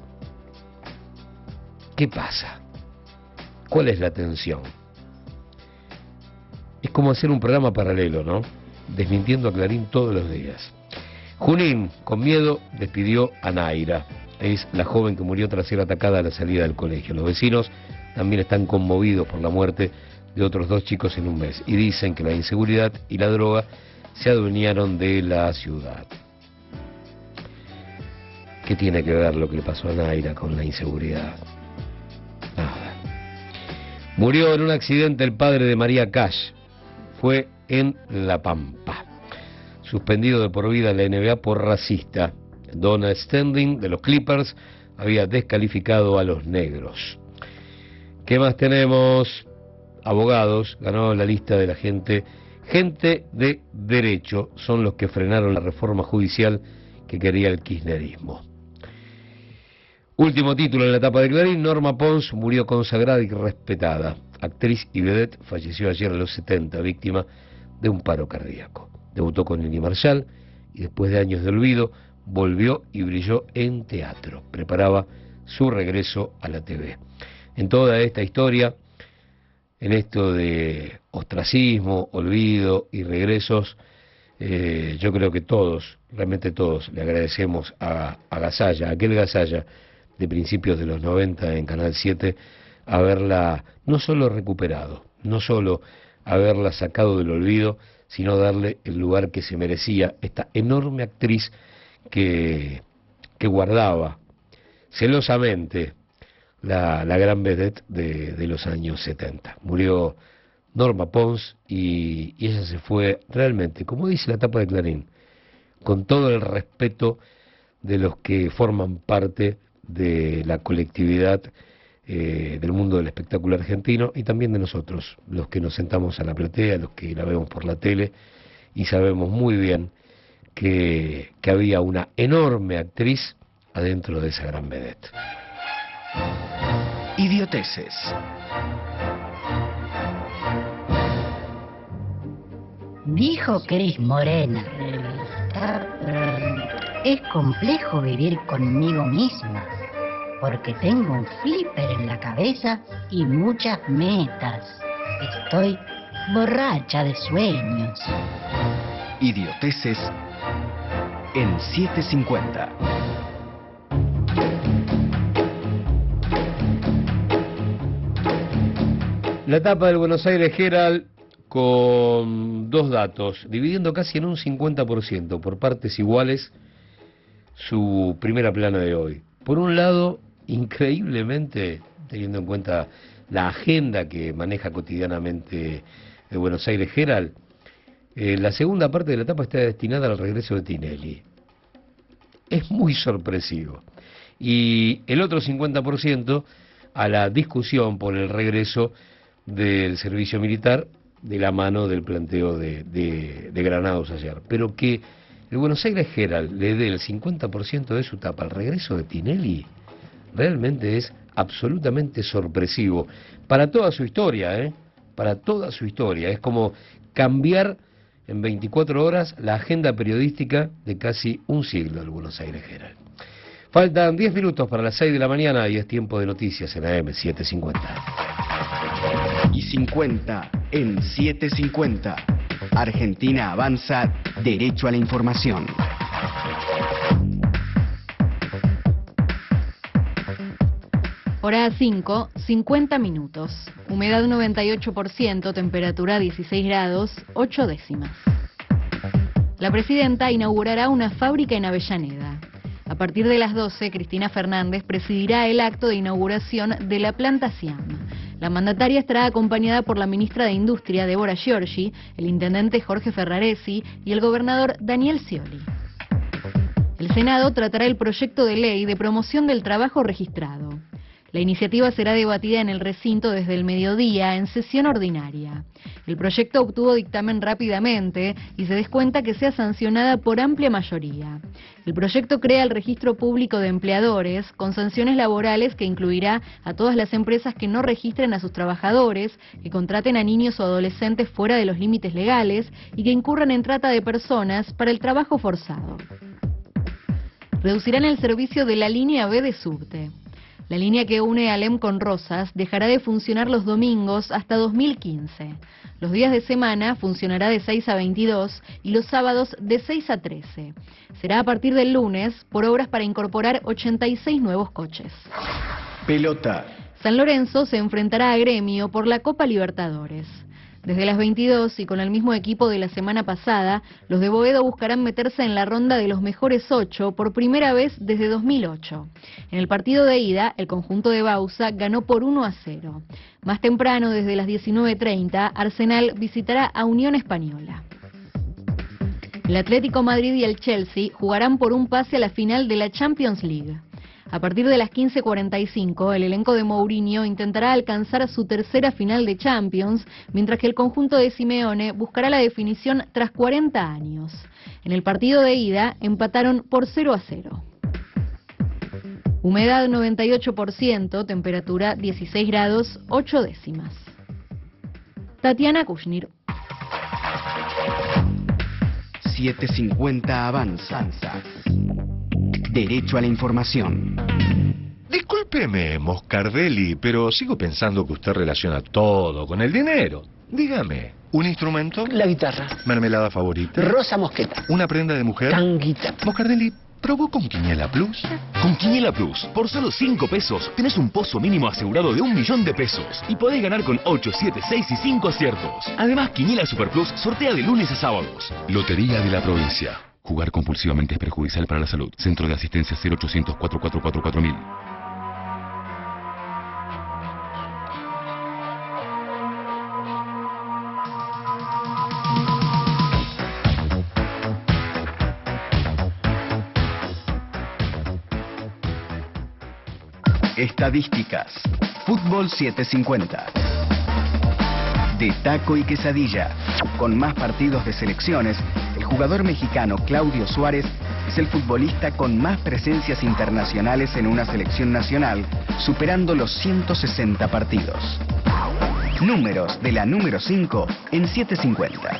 ¿Qué pasa? ¿Cuál es la tensión? Es como hacer un programa paralelo, ¿no? Desmintiendo a Clarín todos los días. Junín, con miedo, despidió a Naira. Es la joven que murió tras ser atacada a la salida del colegio. Los vecinos también están conmovidos por la muerte de otros 2 chicos en un mes y dicen que la inseguridad y la droga se adueñaron de la ciudad. ¿Qué tiene que ver lo que le pasó a Naira con la inseguridad? Nada. Murió en un accidente el padre de María Cash. Fue en La Pampa. Suspendido de por vida en la NBA por racista. Donna Standing, de los Clippers, había descalificado a los negros. ¿Qué más tenemos? Abogados, ganó la lista de la gente de derecho, son los que frenaron la reforma judicial que quería el kirchnerismo. Último título en la etapa de Clarín, Norma Pons murió consagrada y respetada. Actriz y vedette, falleció ayer a los 70, víctima de un paro cardíaco. Debutó con Lili Marshall y después de años de olvido, volvió y brilló en teatro. Preparaba su regreso a la TV. En toda esta historia, en esto de ostracismo, olvido y regresos, yo creo que todos, realmente todos, le agradecemos a Gasalla, a aquel Gasalla de principios de los 90 en Canal 7, haberla no solo recuperado, no solo haberla sacado del olvido, sino darle el lugar que se merecía esta enorme actriz que guardaba celosamente la gran vedette de los años 70. Murió Norma Pons y ella se fue realmente, como dice la tapa de Clarín, con todo el respeto de los que forman parte de la colectividad del mundo del espectáculo argentino y también de nosotros, los que nos sentamos a la platea, los que la vemos por la tele y sabemos muy bien que había una enorme actriz adentro de esa gran vedette. Idioteces. Dijo Cris Morena, es complejo vivir conmigo misma, porque tengo un flipper en la cabeza y muchas metas. Estoy borracha de sueños. Idioteces en 750. La etapa del Buenos Aires Herald con 2 datos, dividiendo casi en un 50% por partes iguales su primera plana de hoy. Por un lado, increíblemente, teniendo en cuenta la agenda que maneja cotidianamente el Buenos Aires Herald, la segunda parte de la etapa está destinada al regreso de Tinelli. Es muy sorpresivo. Y el otro 50% a la discusión por el regreso del servicio militar de la mano del planteo de Granados ayer. Pero que el Buenos Aires Herald le dé el 50% de su tapa al regreso de Tinelli, realmente es absolutamente sorpresivo. Para toda su historia, para toda su historia. Es como cambiar en 24 horas la agenda periodística de casi un siglo del Buenos Aires Herald. Faltan 10 minutos para las 6 de la mañana y es tiempo de noticias en AM 750. Y 50 en 750. Argentina avanza derecho a la información. Hora 5, 50 minutos. Humedad 98%, temperatura 16 grados, 8 décimas. La presidenta inaugurará una fábrica en Avellaneda. A partir de las 12, Cristina Fernández presidirá el acto de inauguración de la planta Siam. La mandataria estará acompañada por la ministra de Industria, Débora Giorgi, el intendente Jorge Ferraresi y el gobernador Daniel Scioli. El Senado tratará el proyecto de ley de promoción del trabajo registrado. La iniciativa será debatida en el recinto desde el mediodía en sesión ordinaria. El proyecto obtuvo dictamen rápidamente y se descuenta que sea sancionada por amplia mayoría. El proyecto crea el registro público de empleadores con sanciones laborales que incluirá a todas las empresas que no registren a sus trabajadores, que contraten a niños o adolescentes fuera de los límites legales y que incurran en trata de personas para el trabajo forzado. Reducirán el servicio de la línea B de subte. La línea que une Alem con Rosas dejará de funcionar los domingos hasta 2015. Los días de semana funcionará de 6 a 22 y los sábados de 6 a 13. Será a partir del lunes por obras para incorporar 86 nuevos coches. Pelota. San Lorenzo se enfrentará a Gremio por la Copa Libertadores. Desde las 22 y con el mismo equipo de la semana pasada, los de Boedo buscarán meterse en la ronda de los mejores 8 por primera vez desde 2008. En el partido de ida, el conjunto de Bausa ganó por 1-0. Más temprano, desde las 19:30, Arsenal visitará a Unión Española. El Atlético Madrid y el Chelsea jugarán por un pase a la final de la Champions League. A partir de las 15:45, el elenco de Mourinho intentará alcanzar su tercera final de Champions, mientras que el conjunto de Simeone buscará la definición tras 40 años. En el partido de ida, empataron por 0-0. Humedad 98%, temperatura 16 grados 8 décimas. Tatiana Kushnir. 750 avanza. Derecho a la información. Discúlpeme, Moscardelli, pero sigo pensando que usted relaciona todo con el dinero. Dígame, ¿un instrumento? La guitarra. ¿Mermelada favorita? Rosa mosqueta. ¿Una prenda de mujer? Tanguita. Moscardelli, ¿probó con Quiniela Plus? Con Quiniela Plus, por solo 5 pesos, tenés un pozo mínimo asegurado de 1.000.000 de pesos. Y podés ganar con 8, 7, 6 y 5 aciertos. Además, Quiniela Super Plus sortea de lunes a sábados. Lotería de la Provincia. Jugar compulsivamente es perjudicial para la salud. Centro de Asistencia 0800 444 4000. Estadísticas. Fútbol 750. De taco y quesadilla. Con más partidos de selecciones, el jugador mexicano Claudio Suárez es el futbolista con más presencias internacionales en una selección nacional, superando los 160 partidos. Números de la número 5 en 750.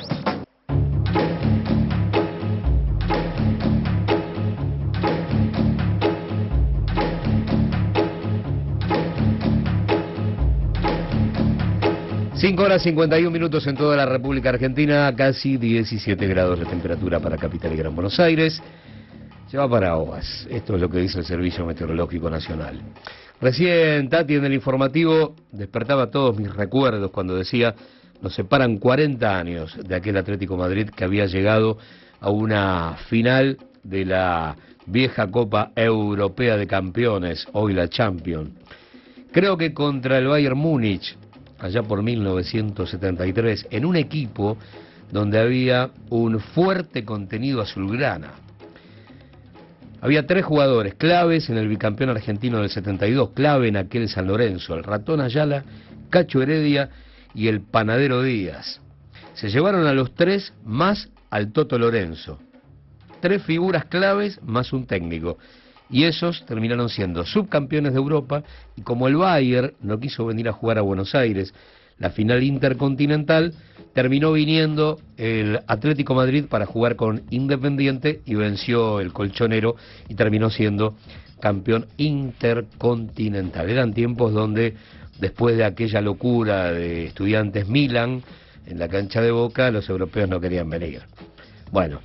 Cinco horas 51 minutos en toda la República Argentina, casi 17 grados de temperatura para Capital y Gran Buenos Aires. Se va para Oas. Esto es lo que dice el Servicio Meteorológico Nacional. Recién Tati en el informativo despertaba todos mis recuerdos cuando decía: nos separan 40 años de aquel Atlético Madrid que había llegado a una final de la vieja Copa Europea de Campeones, hoy la Champions. Creo que contra el Bayern Múnich, allá por 1973, en un equipo donde había un fuerte contenido azulgrana. Había 3 jugadores claves en el bicampeón argentino del 72, clave en aquel San Lorenzo: el Ratón Ayala, Cacho Heredia y el Panadero Díaz. Se llevaron a los 3 más al Toto Lorenzo. 3 figuras claves más un técnico. Y esos terminaron siendo subcampeones de Europa, y como el Bayern no quiso venir a jugar a Buenos Aires la final intercontinental, terminó viniendo el Atlético Madrid para jugar con Independiente y venció el colchonero y terminó siendo campeón intercontinental. Eran tiempos donde, después de aquella locura de Estudiantes Milan en la cancha de Boca, los europeos no querían venir. Bueno,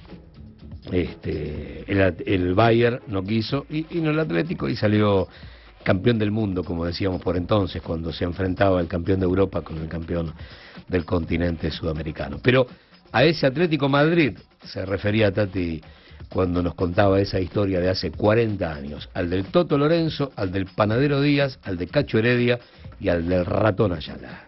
el Bayern no quiso y no el Atlético, y salió campeón del mundo, como decíamos por entonces, cuando se enfrentaba el campeón de Europa con el campeón del continente sudamericano. Pero a ese Atlético Madrid se refería Tati cuando nos contaba esa historia de hace 40 años, al del Toto Lorenzo, al del Panadero Díaz, al de Cacho Heredia y al del Ratón Ayala.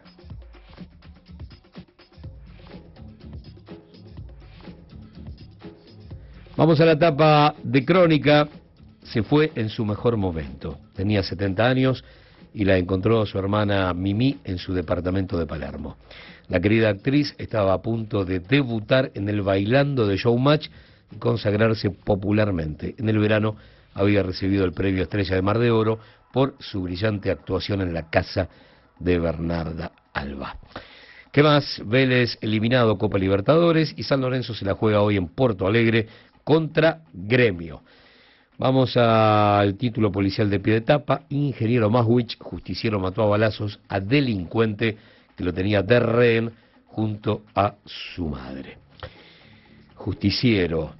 Vamos a la etapa de Crónica. Se fue en su mejor momento. Tenía 70 años y la encontró su hermana Mimi en su departamento de Palermo. La querida actriz estaba a punto de debutar en el Bailando de Showmatch y consagrarse popularmente. En el verano había recibido el premio Estrella de Mar de Oro por su brillante actuación en La Casa de Bernarda Alba. ¿Qué más? Vélez eliminado Copa Libertadores y San Lorenzo se la juega hoy en Porto Alegre contra Gremio. Vamos al título policial de pie de tapa. Ingeniero Maswich, justiciero, mató a balazos a delincuente que lo tenía de rehén junto a su madre. Justiciero.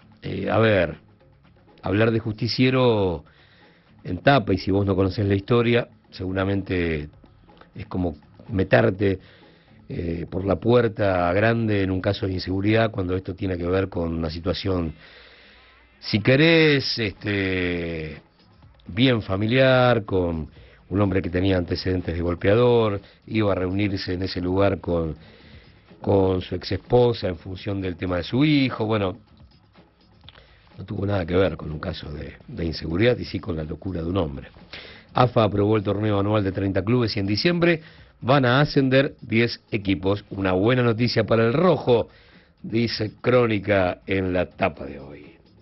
Hablar de justiciero en tapa, y si vos no conocés la historia, seguramente es como meterte por la puerta grande en un caso de inseguridad, cuando esto tiene que ver con una situación, si querés, bien familiar, con un hombre que tenía antecedentes de golpeador, iba a reunirse en ese lugar con su ex esposa en función del tema de su hijo. Bueno, no tuvo nada que ver con un caso de inseguridad, y sí con la locura de un hombre. AFA aprobó el torneo anual de 30 clubes y en diciembre van a ascender 10 equipos. Una buena noticia para el rojo, dice Crónica en la tapa de hoy.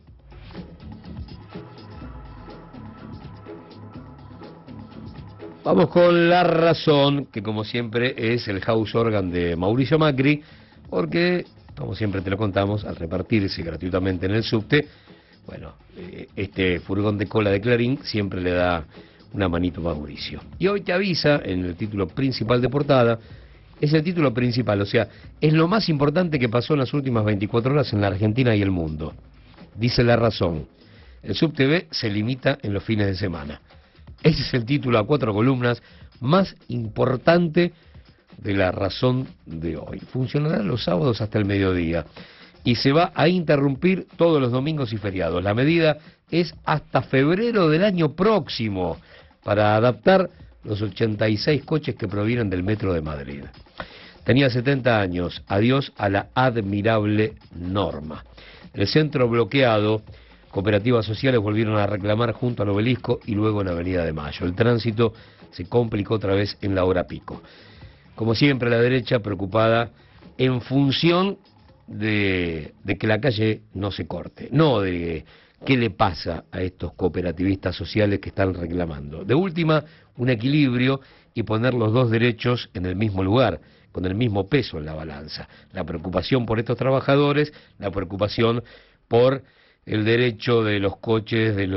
Vamos con La Razón, que como siempre es el house organ de Mauricio Macri, porque, como siempre te lo contamos, al repartirse gratuitamente en el subte, bueno, este furgón de cola de Clarín siempre le da una manito a Mauricio. Y hoy te avisa, en el título principal de portada, es el título principal, o sea, es lo más importante que pasó en las últimas 24 horas en la Argentina y el mundo. Dice La Razón, el subtv se limita en los fines de semana. Ese es el título a 4 columnas más importante de La Razón de hoy. Funcionará los sábados hasta el mediodía y se va a interrumpir todos los domingos y feriados. La medida es hasta febrero del año próximo para adaptar los 86 coches que provienen del Metro de Madrid. Tenía 70 años, adiós a la admirable norma. El centro bloqueado, cooperativas sociales volvieron a reclamar junto al Obelisco y luego en Avenida de Mayo. El tránsito se complicó otra vez en la hora pico. Como siempre, la derecha preocupada en función de que la calle no se corte, no de qué le pasa a estos cooperativistas sociales que están reclamando. De última, un equilibrio y poner los dos derechos en el mismo lugar, con el mismo peso en la balanza. La preocupación por estos trabajadores, la preocupación por el derecho de los coches, de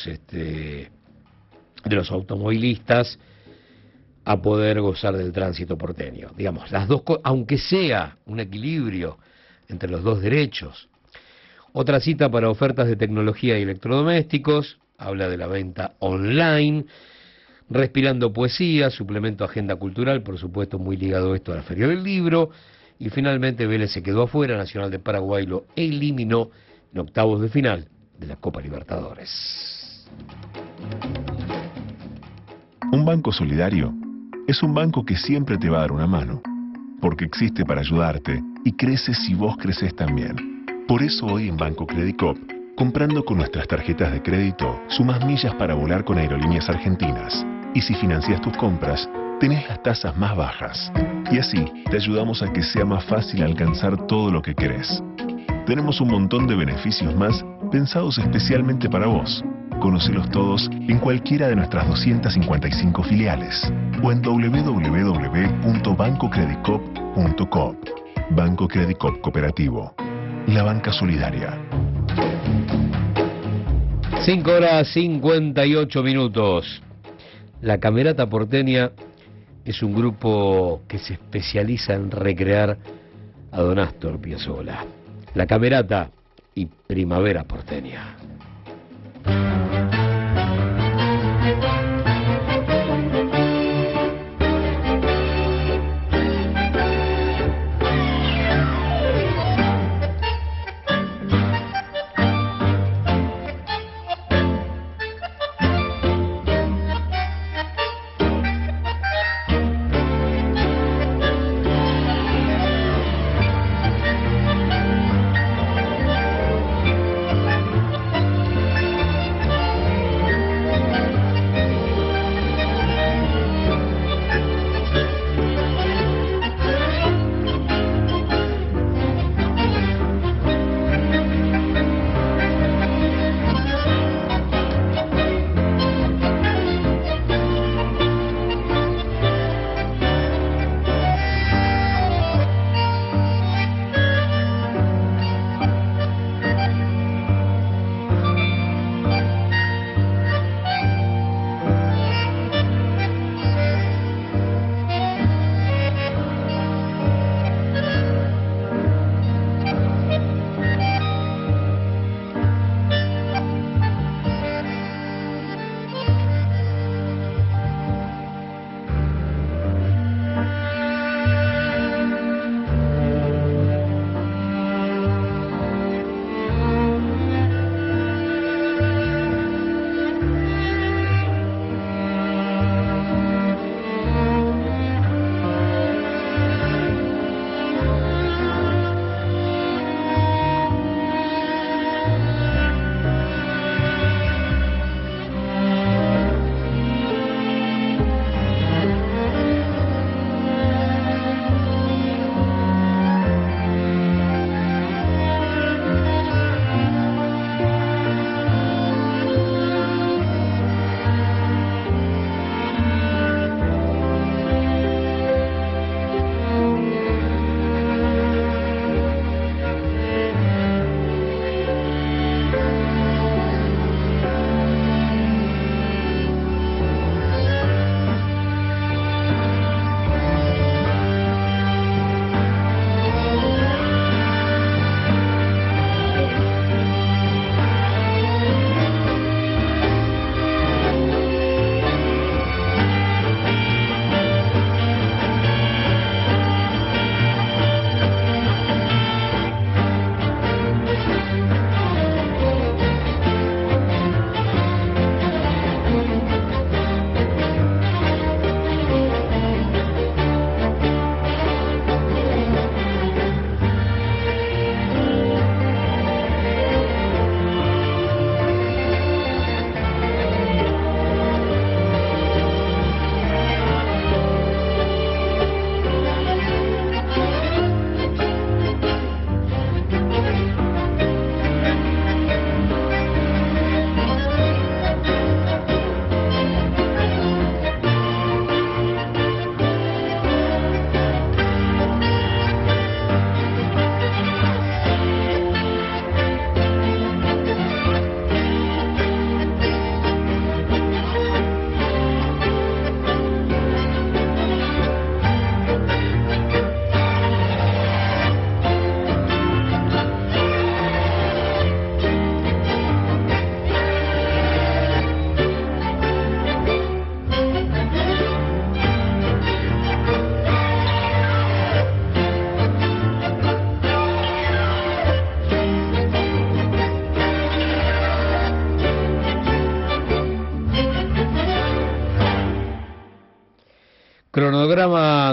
los automovilistas a poder gozar del tránsito porteño. Digamos, las dos, aunque sea un equilibrio entre los dos derechos. Otra cita para ofertas de tecnología y electrodomésticos, habla de la venta online. Respirando Poesía, suplemento Agenda Cultural, por supuesto muy ligado esto a la Feria del Libro. Y finalmente Vélez se quedó afuera, Nacional de Paraguay lo eliminó en octavos de final de la Copa Libertadores. Un banco solidario es un banco que siempre te va a dar una mano, porque existe para ayudarte y crece si vos creces también. Por eso hoy en Banco Credicop, comprando con nuestras tarjetas de crédito, sumás millas para volar con Aerolíneas Argentinas. Y si financias tus compras, tenés las tasas más bajas. Y así te ayudamos a que sea más fácil alcanzar todo lo que querés. Tenemos un montón de beneficios más pensados especialmente para vos. Conocelos todos en cualquiera de nuestras 255 filiales o en www.bancocredicop.com. Banco Credicop Cooperativo. La banca solidaria. 5:58. La Camerata Porteña es un grupo que se especializa en recrear a Don Astor Piazzolla. La Camerata y Primavera Porteña.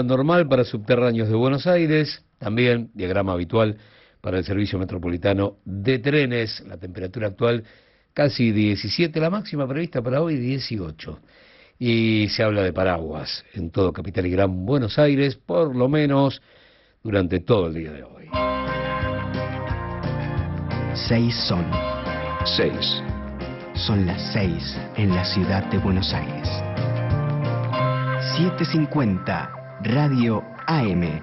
normal para subterráneos de Buenos Aires, también diagrama habitual para el servicio metropolitano de trenes. La temperatura actual casi 17, la máxima prevista para hoy 18. Y se habla de paraguas en todo Capital y Gran Buenos Aires, por lo menos durante todo el día de hoy. 6 son. 6. Son las 6 en la ciudad de Buenos Aires. 750 Radio AM.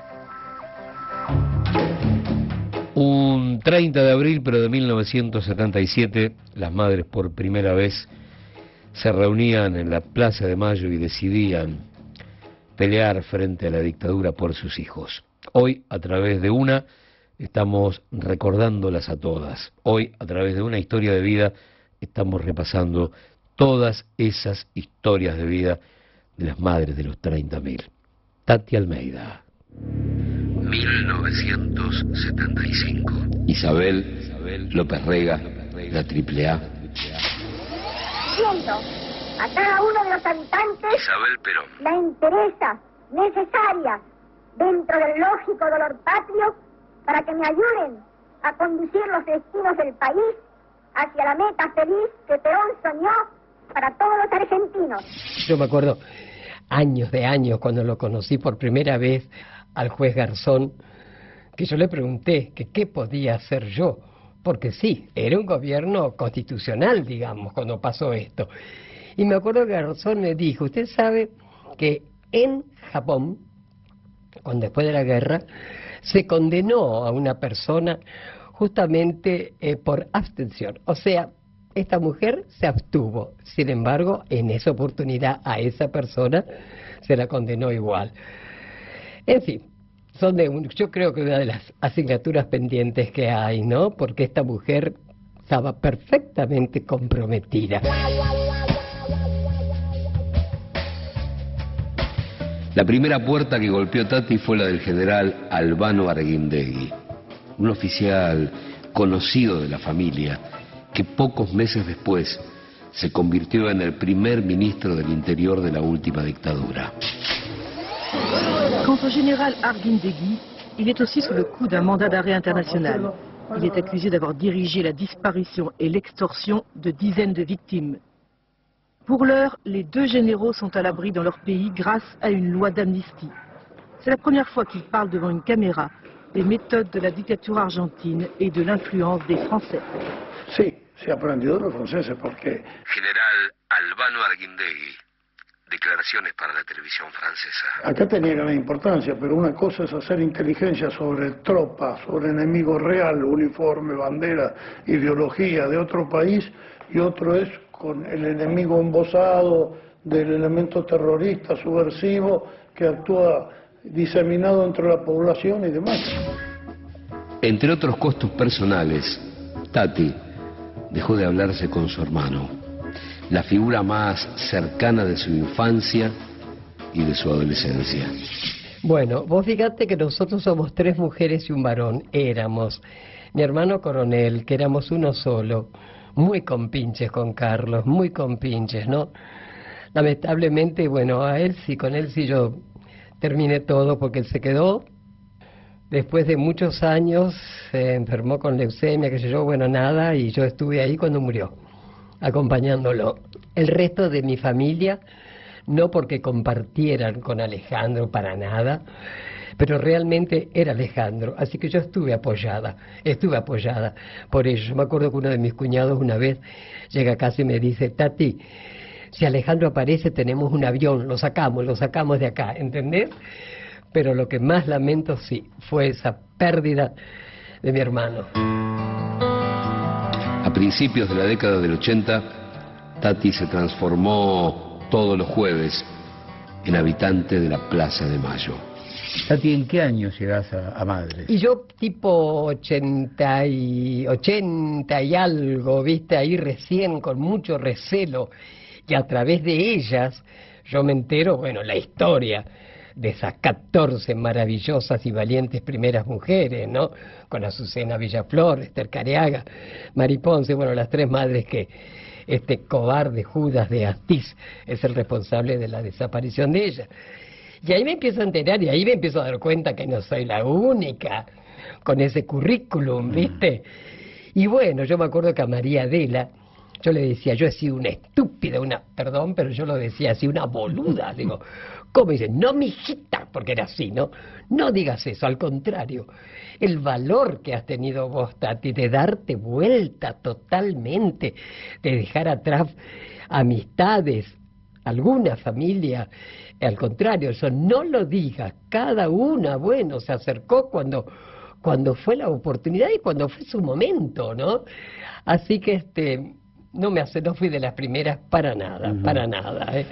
Un 30 de abril, pero de 1977, las madres por primera vez se reunían en la Plaza de Mayo y decidían pelear frente a la dictadura por sus hijos. Hoy, a través de una, estamos recordándolas a todas. Hoy, a través de una historia de vida, estamos repasando todas esas historias de vida de las madres de los 30.000. Tati Almeida. 1975. Isabel López Rega, la AAA. Siento a cada uno de los habitantes Isabel Perón. la entereza necesaria dentro del lógico dolor patrio para que me ayuden a conducir los destinos del país hacia la meta feliz que Perón soñó para todos los argentinos. Yo me acuerdo años de años cuando lo conocí por primera vez al juez Garzón, que yo le pregunté que qué podía hacer yo, porque sí, era un gobierno constitucional, digamos, cuando pasó esto. Y me acuerdo que Garzón me dijo, usted sabe que en Japón, cuando después de la guerra, se condenó a una persona justamente por abstención. O sea, esta mujer se abstuvo. Sin embargo, en esa oportunidad a esa persona se la condenó igual. En fin, yo creo que una de las asignaturas pendientes que hay, ¿no? Porque esta mujer estaba perfectamente comprometida. La primera puerta que golpeó Tati fue la del general Albano Arguindegui, un oficial conocido de la familia que pocos meses después se convirtió en el primer ministro del Interior de la última dictadura. Quant au général Arguindegui, il est aussi sous le coup d'un mandat d'arrêt international. Il est accusé d'avoir dirigé la disparition et l'extorsion de dizaines de victimes. Pour l'heure, les deux généraux sont à l'abri dans leur pays grâce à une loi d'amnistie. C'est la première fois qu'ils parlent devant une caméra des méthodes de la dictature argentine et de l'influence des Français. Sí, se ha aprendido de los franceses porque... General Albano Arguindegui, declaraciones para la televisión francesa. Acá tenía gran importancia, pero una cosa es hacer inteligencia sobre tropas, sobre enemigo real, uniforme, bandera, ideología de otro país, y otro es con el enemigo embosado del elemento terrorista, subversivo, que actúa diseminado entre la población y demás. Entre otros costos personales, Tati dejó de hablarse con su hermano, la figura más cercana de su infancia y de su adolescencia. Bueno, vos fíjate que nosotros somos 3 mujeres y un varón. Éramos mi hermano coronel, que éramos uno solo, muy compinches con Carlos, muy compinches, ¿no? Lamentablemente, bueno, con él sí yo terminé todo, porque él se quedó. Después de muchos años se enfermó con leucemia, qué sé yo, bueno, nada, y yo estuve ahí cuando murió, acompañándolo. El resto de mi familia, no porque compartieran con Alejandro para nada, pero realmente era Alejandro, así que yo estuve apoyada por ello. Yo me acuerdo que uno de mis cuñados una vez llega a casa y me dice, Tati, si Alejandro aparece tenemos un avión, lo sacamos de acá, ¿entendés? Pero lo que más lamento, sí, fue esa pérdida de mi hermano. A principios de la década del 80, Tati se transformó todos los jueves en habitante de la Plaza de Mayo. Tati, ¿en qué año llegás a Madres? Y yo tipo 80 y algo, viste, ahí recién con mucho recelo, y a través de ellas yo me entero, bueno, la historia de esas 14 maravillosas y valientes primeras mujeres, ¿no? Con Azucena Villaflor, Esther Careaga, Mari Ponce, bueno, las 3 madres que este cobarde Judas de Astiz es el responsable de la desaparición de ella. Y ahí me empiezo a enterar y ahí me empiezo a dar cuenta que no soy la única con ese currículum, ¿viste? Y bueno, yo me acuerdo que a María Adela, yo le decía, yo he sido una estúpida, perdón, pero yo lo decía así, una boluda. Digo, ¿cómo dice? No, mijita, porque era así, ¿no? No digas eso, al contrario. El valor que has tenido vos, Tati, de darte vuelta totalmente, de dejar atrás amistades, alguna familia, al contrario, eso no lo digas. Cada una, bueno, se acercó cuando fue la oportunidad y cuando fue su momento, ¿no? Así que no fui de las primeras para nada, para nada, ¿eh?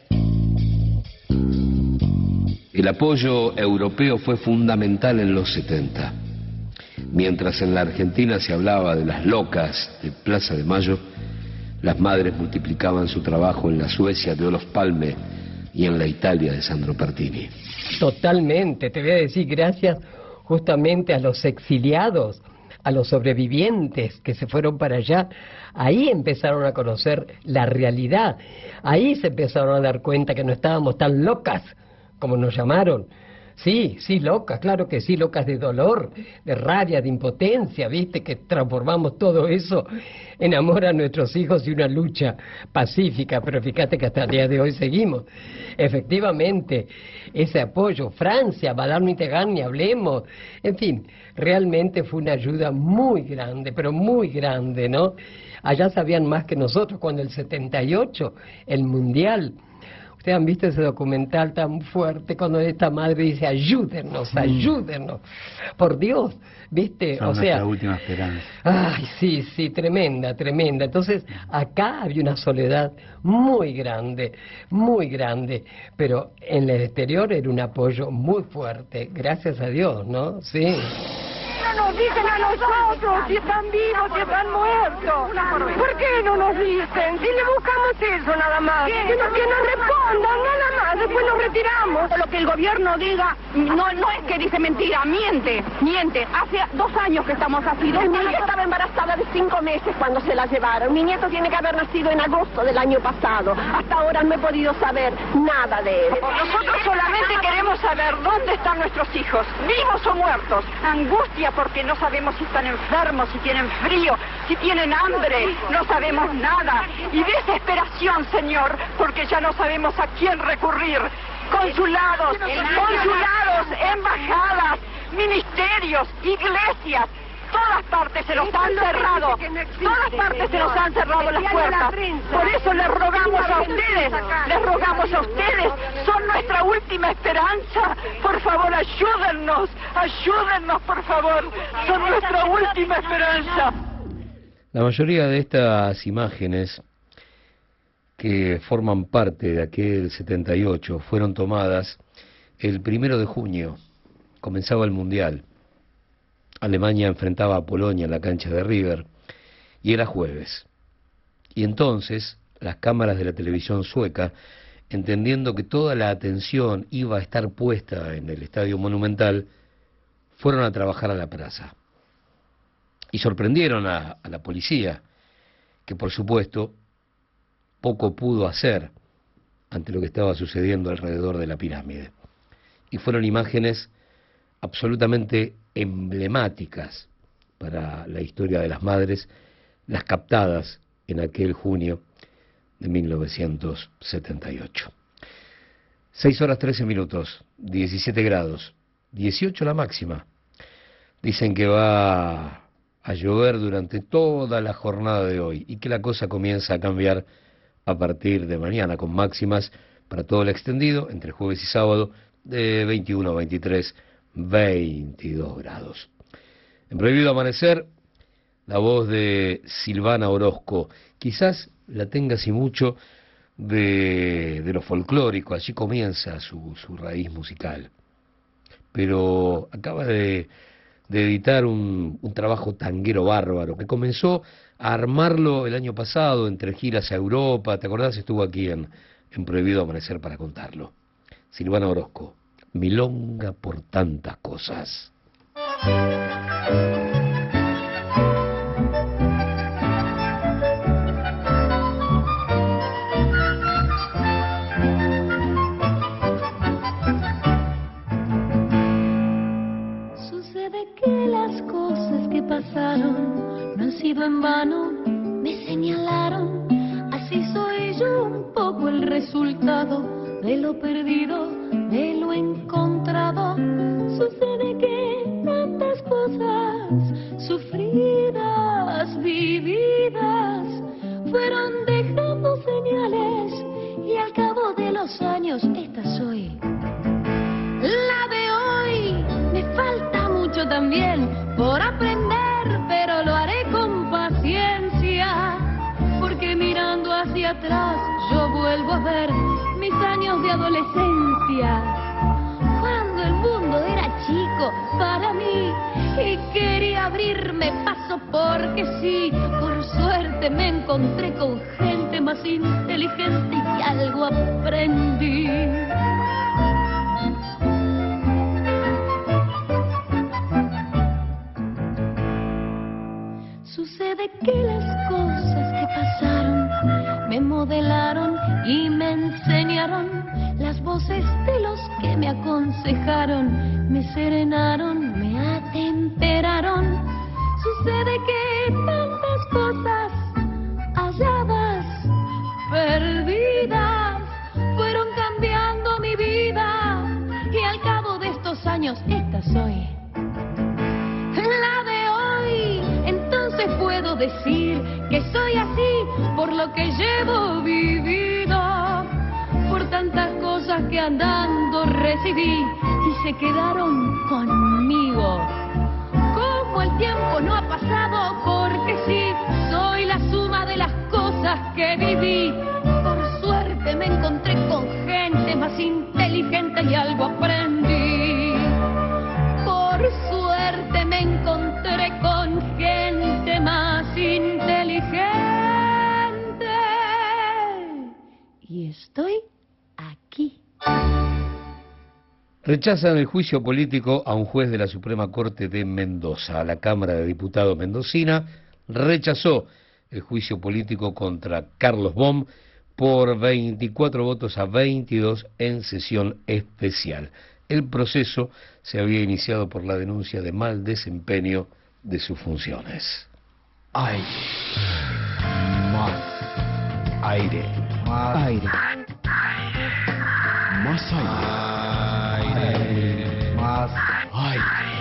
El apoyo europeo fue fundamental en los 70. Mientras en la Argentina se hablaba de las locas de Plaza de Mayo, las madres multiplicaban su trabajo en la Suecia de Olof Palme y en la Italia de Sandro Pertini. Totalmente, te voy a decir, gracias justamente a los exiliados, a los sobrevivientes que se fueron para allá, ahí empezaron a conocer la realidad, ahí se empezaron a dar cuenta que no estábamos tan locas como nos llamaron. Sí, locas, claro que sí, locas de dolor, de rabia, de impotencia, ¿viste? Que transformamos todo eso en amor a nuestros hijos y una lucha pacífica, pero fíjate que hasta el día de hoy seguimos. Efectivamente, ese apoyo, Francia, Madame Mitterrand, ni hablemos, en fin, realmente fue una ayuda muy grande, pero muy grande, ¿no? Allá sabían más que nosotros, cuando el 78, el Mundial... ¿Ustedes han visto ese documental tan fuerte cuando esta madre dice ayúdennos, ayúdennos? Por Dios, ¿viste? Son nuestra última esperanza. Ay, sí, tremenda. Entonces, acá había una soledad muy grande, pero en el exterior era un apoyo muy fuerte, gracias a Dios, ¿no? Sí. No nos dicen a nosotros si están vivos, si están muertos. ¿Por qué no nos dicen? Si le buscamos eso nada más. Que nos respondan nada más, después nos retiramos. Lo que el gobierno diga no es que dice mentira, miente. Hace 2 años que estamos así. Mi hija estaba embarazada de 5 meses cuando se la llevaron. Mi nieto tiene que haber nacido en agosto del año pasado. Hasta ahora no he podido saber nada de él. Nosotros solamente queremos saber dónde están nuestros hijos, vivos o muertos. Angustia porque no sabemos si están enfermos, si tienen frío, si tienen hambre, no sabemos nada. Y desesperación, Señor, porque ya no sabemos a quién recurrir. Consulados, embajadas, ministerios, iglesias, todas partes se nos han cerrado, las puertas. Por eso les rogamos a ustedes, son nuestra última esperanza. Por favor, ayúdennos, por favor, son nuestra última esperanza. La mayoría de estas imágenes que forman parte de aquel 78 fueron tomadas el 1 de junio, comenzaba el Mundial. Alemania enfrentaba a Polonia en la cancha de River y era jueves. Y entonces las cámaras de la televisión sueca, entendiendo que toda la atención iba a estar puesta en el Estadio Monumental, fueron a trabajar a la plaza. Y sorprendieron a la policía, que por supuesto poco pudo hacer ante lo que estaba sucediendo alrededor de la pirámide. Y fueron imágenes absolutamente emblemáticas para la historia de las madres, las captadas en aquel junio de 1978. 6:13, 17 grados, 18 la máxima. Dicen que va a llover durante toda la jornada de hoy y que la cosa comienza a cambiar a partir de mañana, con máximas para todo el extendido, entre jueves y sábado, de 21 a 23, 22 grados. En Prohibido Amanecer, la voz de Silvana Orozco. Quizás la tenga así mucho de lo folclórico, allí comienza su raíz musical. Pero acaba de editar un trabajo tanguero bárbaro, que comenzó a armarlo el año pasado entre giras a Europa. ¿Te acordás? Estuvo aquí en Prohibido Amanecer para contarlo. Silvana Orozco, Milonga por tantas cosas. miraron, no han sido en vano, me señalaron. Así soy yo un poco el resultado de lo perdido, de lo encontrado. Sucede que tantas cosas sufridas, vividas, fueron dejando señales y al cabo de los años esta soy. La de hoy me falta mucho también por aprender, pero lo haré con paciencia, porque mirando hacia atrás yo vuelvo a ver mis años de adolescencia, cuando el mundo era chico para mí y quería abrirme paso porque sí. Por suerte me encontré con gente más inteligente y algo aprendí. Sucede que las cosas que pasaron me modelaron y me enseñaron. Las voces de los que me aconsejaron me serenaron, me atemperaron. Sucede que tantas cosas halladas, perdidas, fueron cambiando mi vida y al cabo de estos años esta soy. La de hoy, entonces puedo decir que soy así por lo que llevo vivido, por tantas cosas que andando recibí y se quedaron conmigo. Como el tiempo no ha pasado porque sí, soy la suma de las cosas que viví. Por suerte me encontré con gente más inteligente y algo aprendí. Por suerte me encontré con gente más inteligente y estoy aquí. Rechazan el juicio político a un juez de la Suprema Corte de Mendoza. La Cámara de Diputados mendocina rechazó el juicio político contra Carlos Bohm por 24 votos a 22 en sesión especial. El proceso se había iniciado por la denuncia de mal desempeño de sus funciones. Aire. Más aire. Más aire. Más aire. Más aire.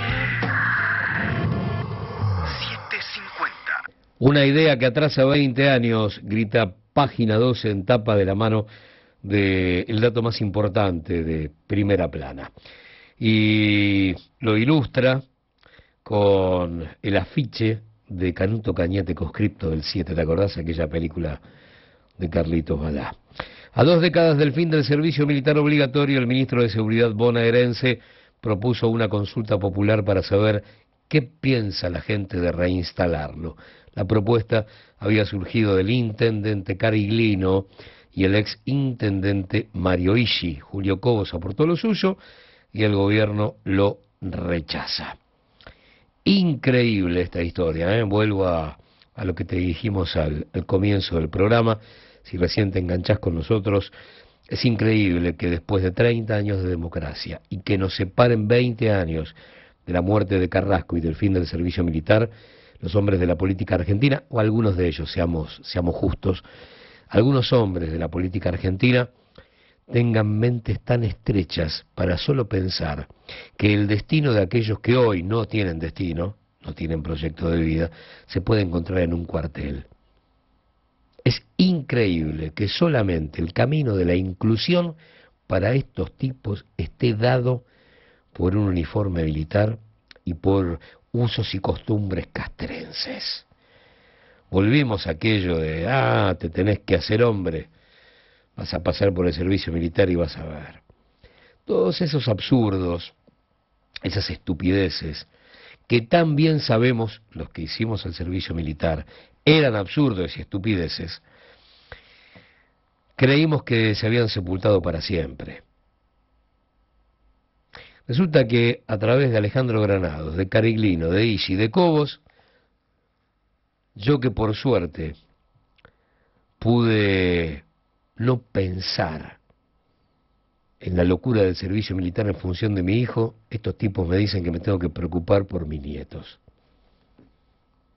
750. Una idea que atrasa 20 años, grita Página 12 en tapa de la mano del dato más importante de Primera Plana. Y lo ilustra con el afiche de Canuto Cañete Conscripto del 7, ¿te acordás? Aquella película de Carlitos Balá. A 2 décadas del fin del servicio militar obligatorio, el ministro de Seguridad bonaerense propuso una consulta popular para saber qué piensa la gente de reinstalarlo. La propuesta había surgido del intendente Cariglino y el ex intendente Mario Ishi. Julio Cobos aportó lo suyo y el gobierno lo rechaza. Increíble esta historia, ¿eh? Vuelvo a lo que te dijimos al comienzo del programa. Si recién te enganchás con nosotros, es increíble que después de 30 años de democracia y que nos separen 20 años de la muerte de Carrasco y del fin del servicio militar, los hombres de la política argentina, o algunos de ellos, seamos justos, algunos hombres de la política argentina tengan mentes tan estrechas para solo pensar que el destino de aquellos que hoy no tienen destino, no tienen proyecto de vida, se puede encontrar en un cuartel. Es increíble que solamente el camino de la inclusión para estos tipos esté dado por un uniforme militar y por usos y costumbres castrenses. Volvimos a aquello de, te tenés que hacer hombre, vas a pasar por el servicio militar y vas a ver. Todos esos absurdos, esas estupideces, que tan bien sabemos los que hicimos el servicio militar, eran absurdos y estupideces, creímos que se habían sepultado para siempre. Resulta que a través de Alejandro Granados, de Cariglino, de Ishi, de Cobos, yo que por suerte pude no pensar en la locura del servicio militar en función de mi hijo, estos tipos me dicen que me tengo que preocupar por mis nietos.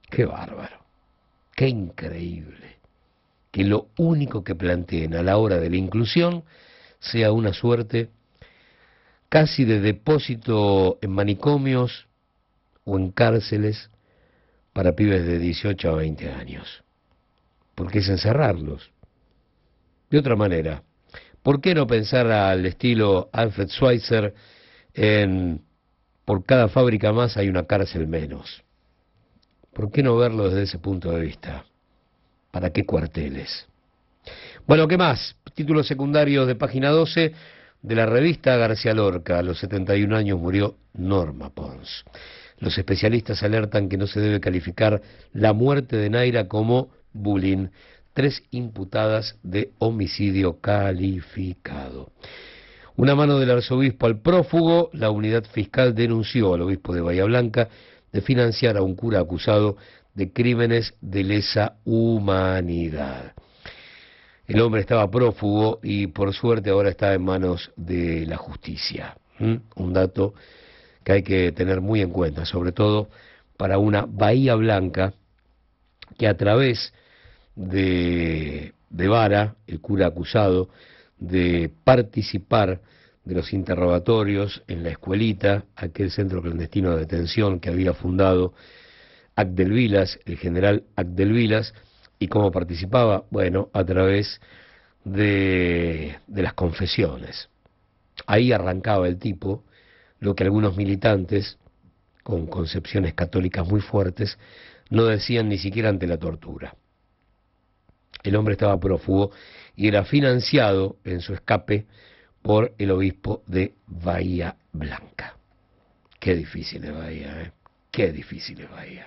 Qué bárbaro, qué increíble que lo único que planteen a la hora de la inclusión sea una suerte casi de depósito en manicomios o en cárceles para pibes de 18 a 20 años. Porque es encerrarlos. De otra manera, ¿por qué no pensar al estilo Alfred Schweitzer en por cada fábrica más hay una cárcel menos? ¿Por qué no verlo desde ese punto de vista? ¿Para qué cuarteles? Bueno, ¿qué más? Títulos secundarios de página 12 de la revista García Lorca. A los 71 años murió Norma Pons. Los especialistas alertan que no se debe calificar la muerte de Naira como bullying. 3 imputadas de homicidio calificado. Una mano del arzobispo al prófugo. La unidad fiscal denunció al obispo de Bahía Blanca de financiar a un cura acusado de crímenes de lesa humanidad. El hombre estaba prófugo y por suerte ahora está en manos de la justicia. Un dato que hay que tener muy en cuenta, sobre todo para una Bahía Blanca que a través de Vara, el cura acusado de participar de los interrogatorios en la escuelita, aquel centro clandestino de detención que había fundado Agdelvilas, el general Agdelvilas. ¿Y cómo participaba? Bueno, a través de las confesiones. Ahí arrancaba el tipo lo que algunos militantes, con concepciones católicas muy fuertes, no decían ni siquiera ante la tortura. El hombre estaba prófugo y era financiado en su escape por el obispo de Bahía Blanca. Qué difícil es Bahía, ¿eh? Qué difícil es Bahía.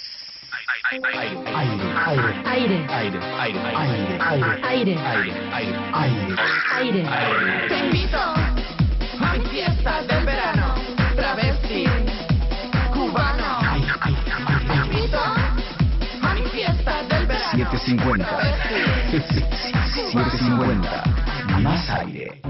Te invito a mi fiesta del verano, travesti, cubano. Te invito a mi fiesta del verano. 750. Más aire.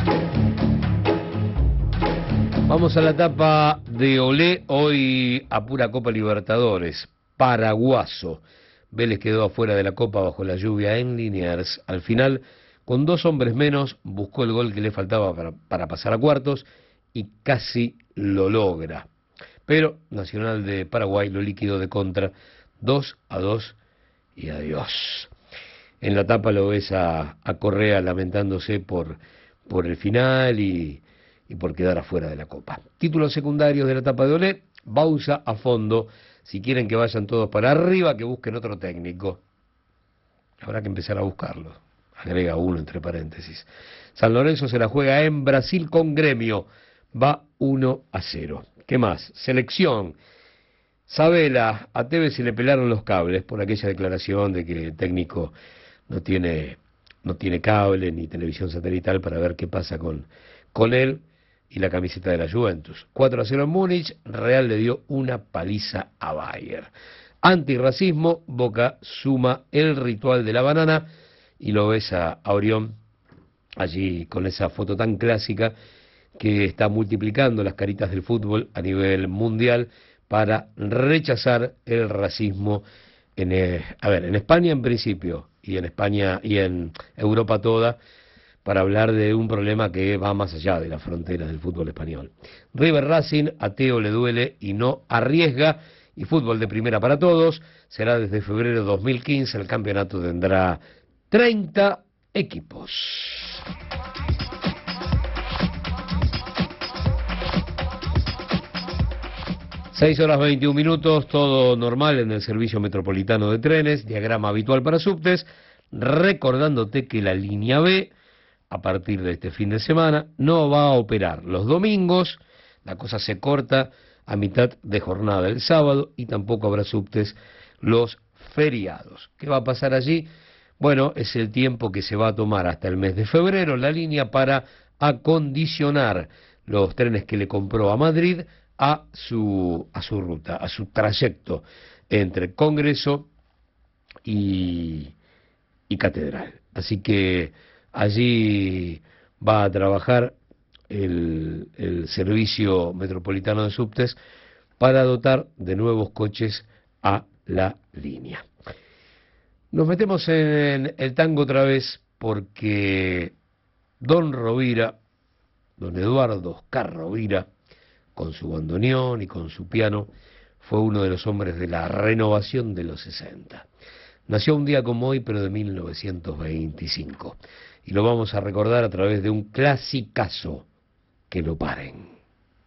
Vamos a la etapa de Olé, hoy a pura Copa Libertadores. Paraguaso. Vélez quedó afuera de la Copa bajo la lluvia en Liniers. Al final, con 2 hombres menos, buscó el gol que le faltaba para pasar a cuartos y casi lo logra. Pero Nacional de Paraguay lo liquidó de contra 2-2 y adiós. En la tapa lo ves a Correa lamentándose por el final y por quedar afuera de la Copa. Títulos secundarios de la etapa de Olé, Bausa a fondo. Si quieren que vayan todos para arriba, que busquen otro técnico. Habrá que empezar a buscarlo. Agrega uno entre paréntesis. San Lorenzo se la juega en Brasil con Gremio. Va 1-0. ¿Qué más? Selección. Sabela, a Tevez se le pelaron los cables por aquella declaración de que el técnico no tiene cable ni televisión satelital para ver qué pasa con él y la camiseta de la Juventus. 4-0 en Múnich, Real le dio una paliza a Bayern. Antirracismo, Boca suma el ritual de la banana y lo ves a Orión allí con esa foto tan clásica que está multiplicando las caritas del fútbol a nivel mundial para rechazar el racismo en España en principio y en España y en Europa toda, para hablar de un problema que va más allá de las fronteras del fútbol español. River Racing, a Teo le duele y no arriesga, y fútbol de primera para todos. Será desde febrero de 2015, el campeonato tendrá 30 equipos. Seis horas 21 minutos, todo normal en el servicio metropolitano de trenes, diagrama habitual para subtes, recordándote que la línea B, a partir de este fin de semana, no va a operar los domingos, la cosa se corta a mitad de jornada el sábado y tampoco habrá subtes los feriados. ¿Qué va a pasar allí? Bueno, es el tiempo que se va a tomar hasta el mes de febrero la línea para acondicionar los trenes que le compró a Madrid a su ruta, a su trayecto entre Congreso y Catedral. Así que allí va a trabajar el servicio metropolitano de subtes para dotar de nuevos coches a la línea. Nos metemos en el tango otra vez porque don Rovira, don Eduardo Oscar Rovira, con su bandoneón y con su piano, fue uno de los hombres de la renovación de los 60. Nació un día como hoy, pero de 1925. Y lo vamos a recordar a través de un clasicazo, Que lo paren.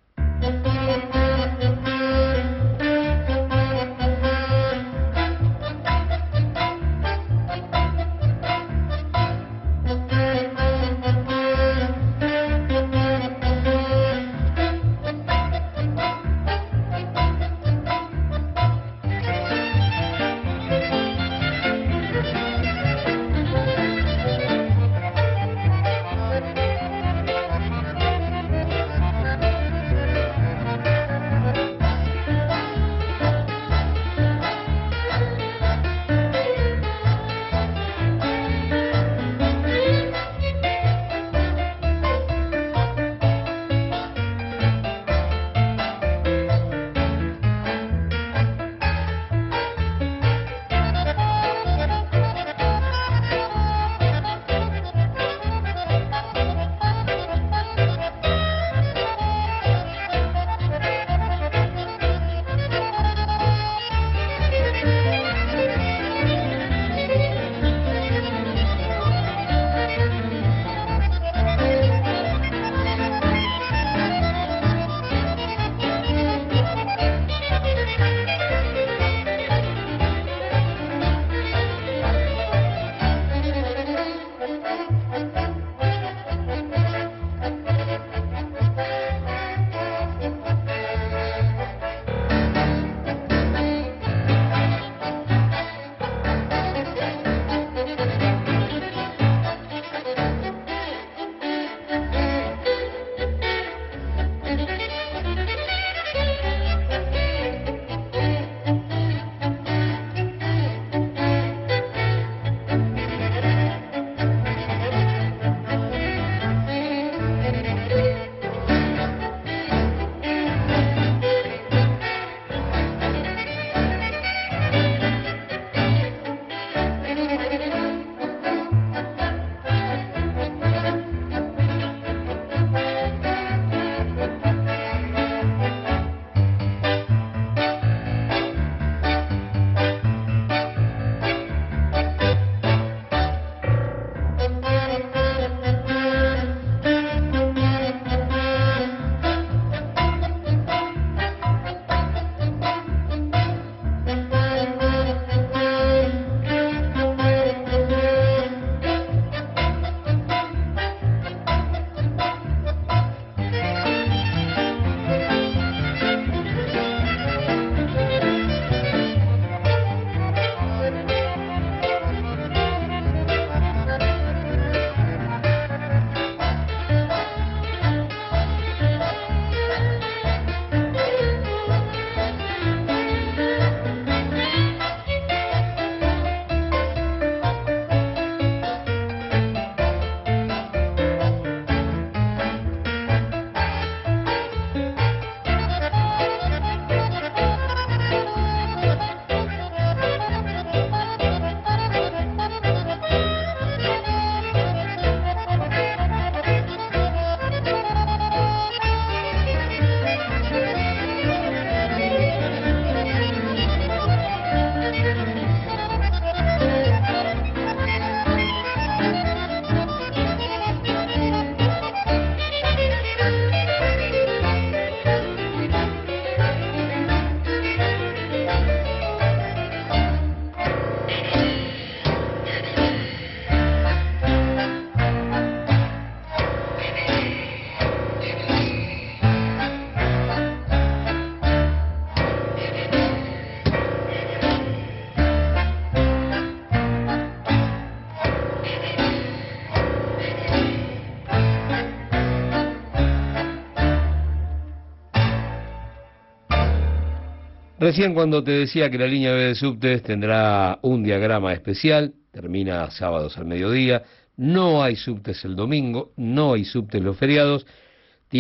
Recién cuando te decía que la línea B de subtes tendrá un diagrama especial, termina sábados al mediodía, no hay subtes el domingo, no hay subtes los feriados,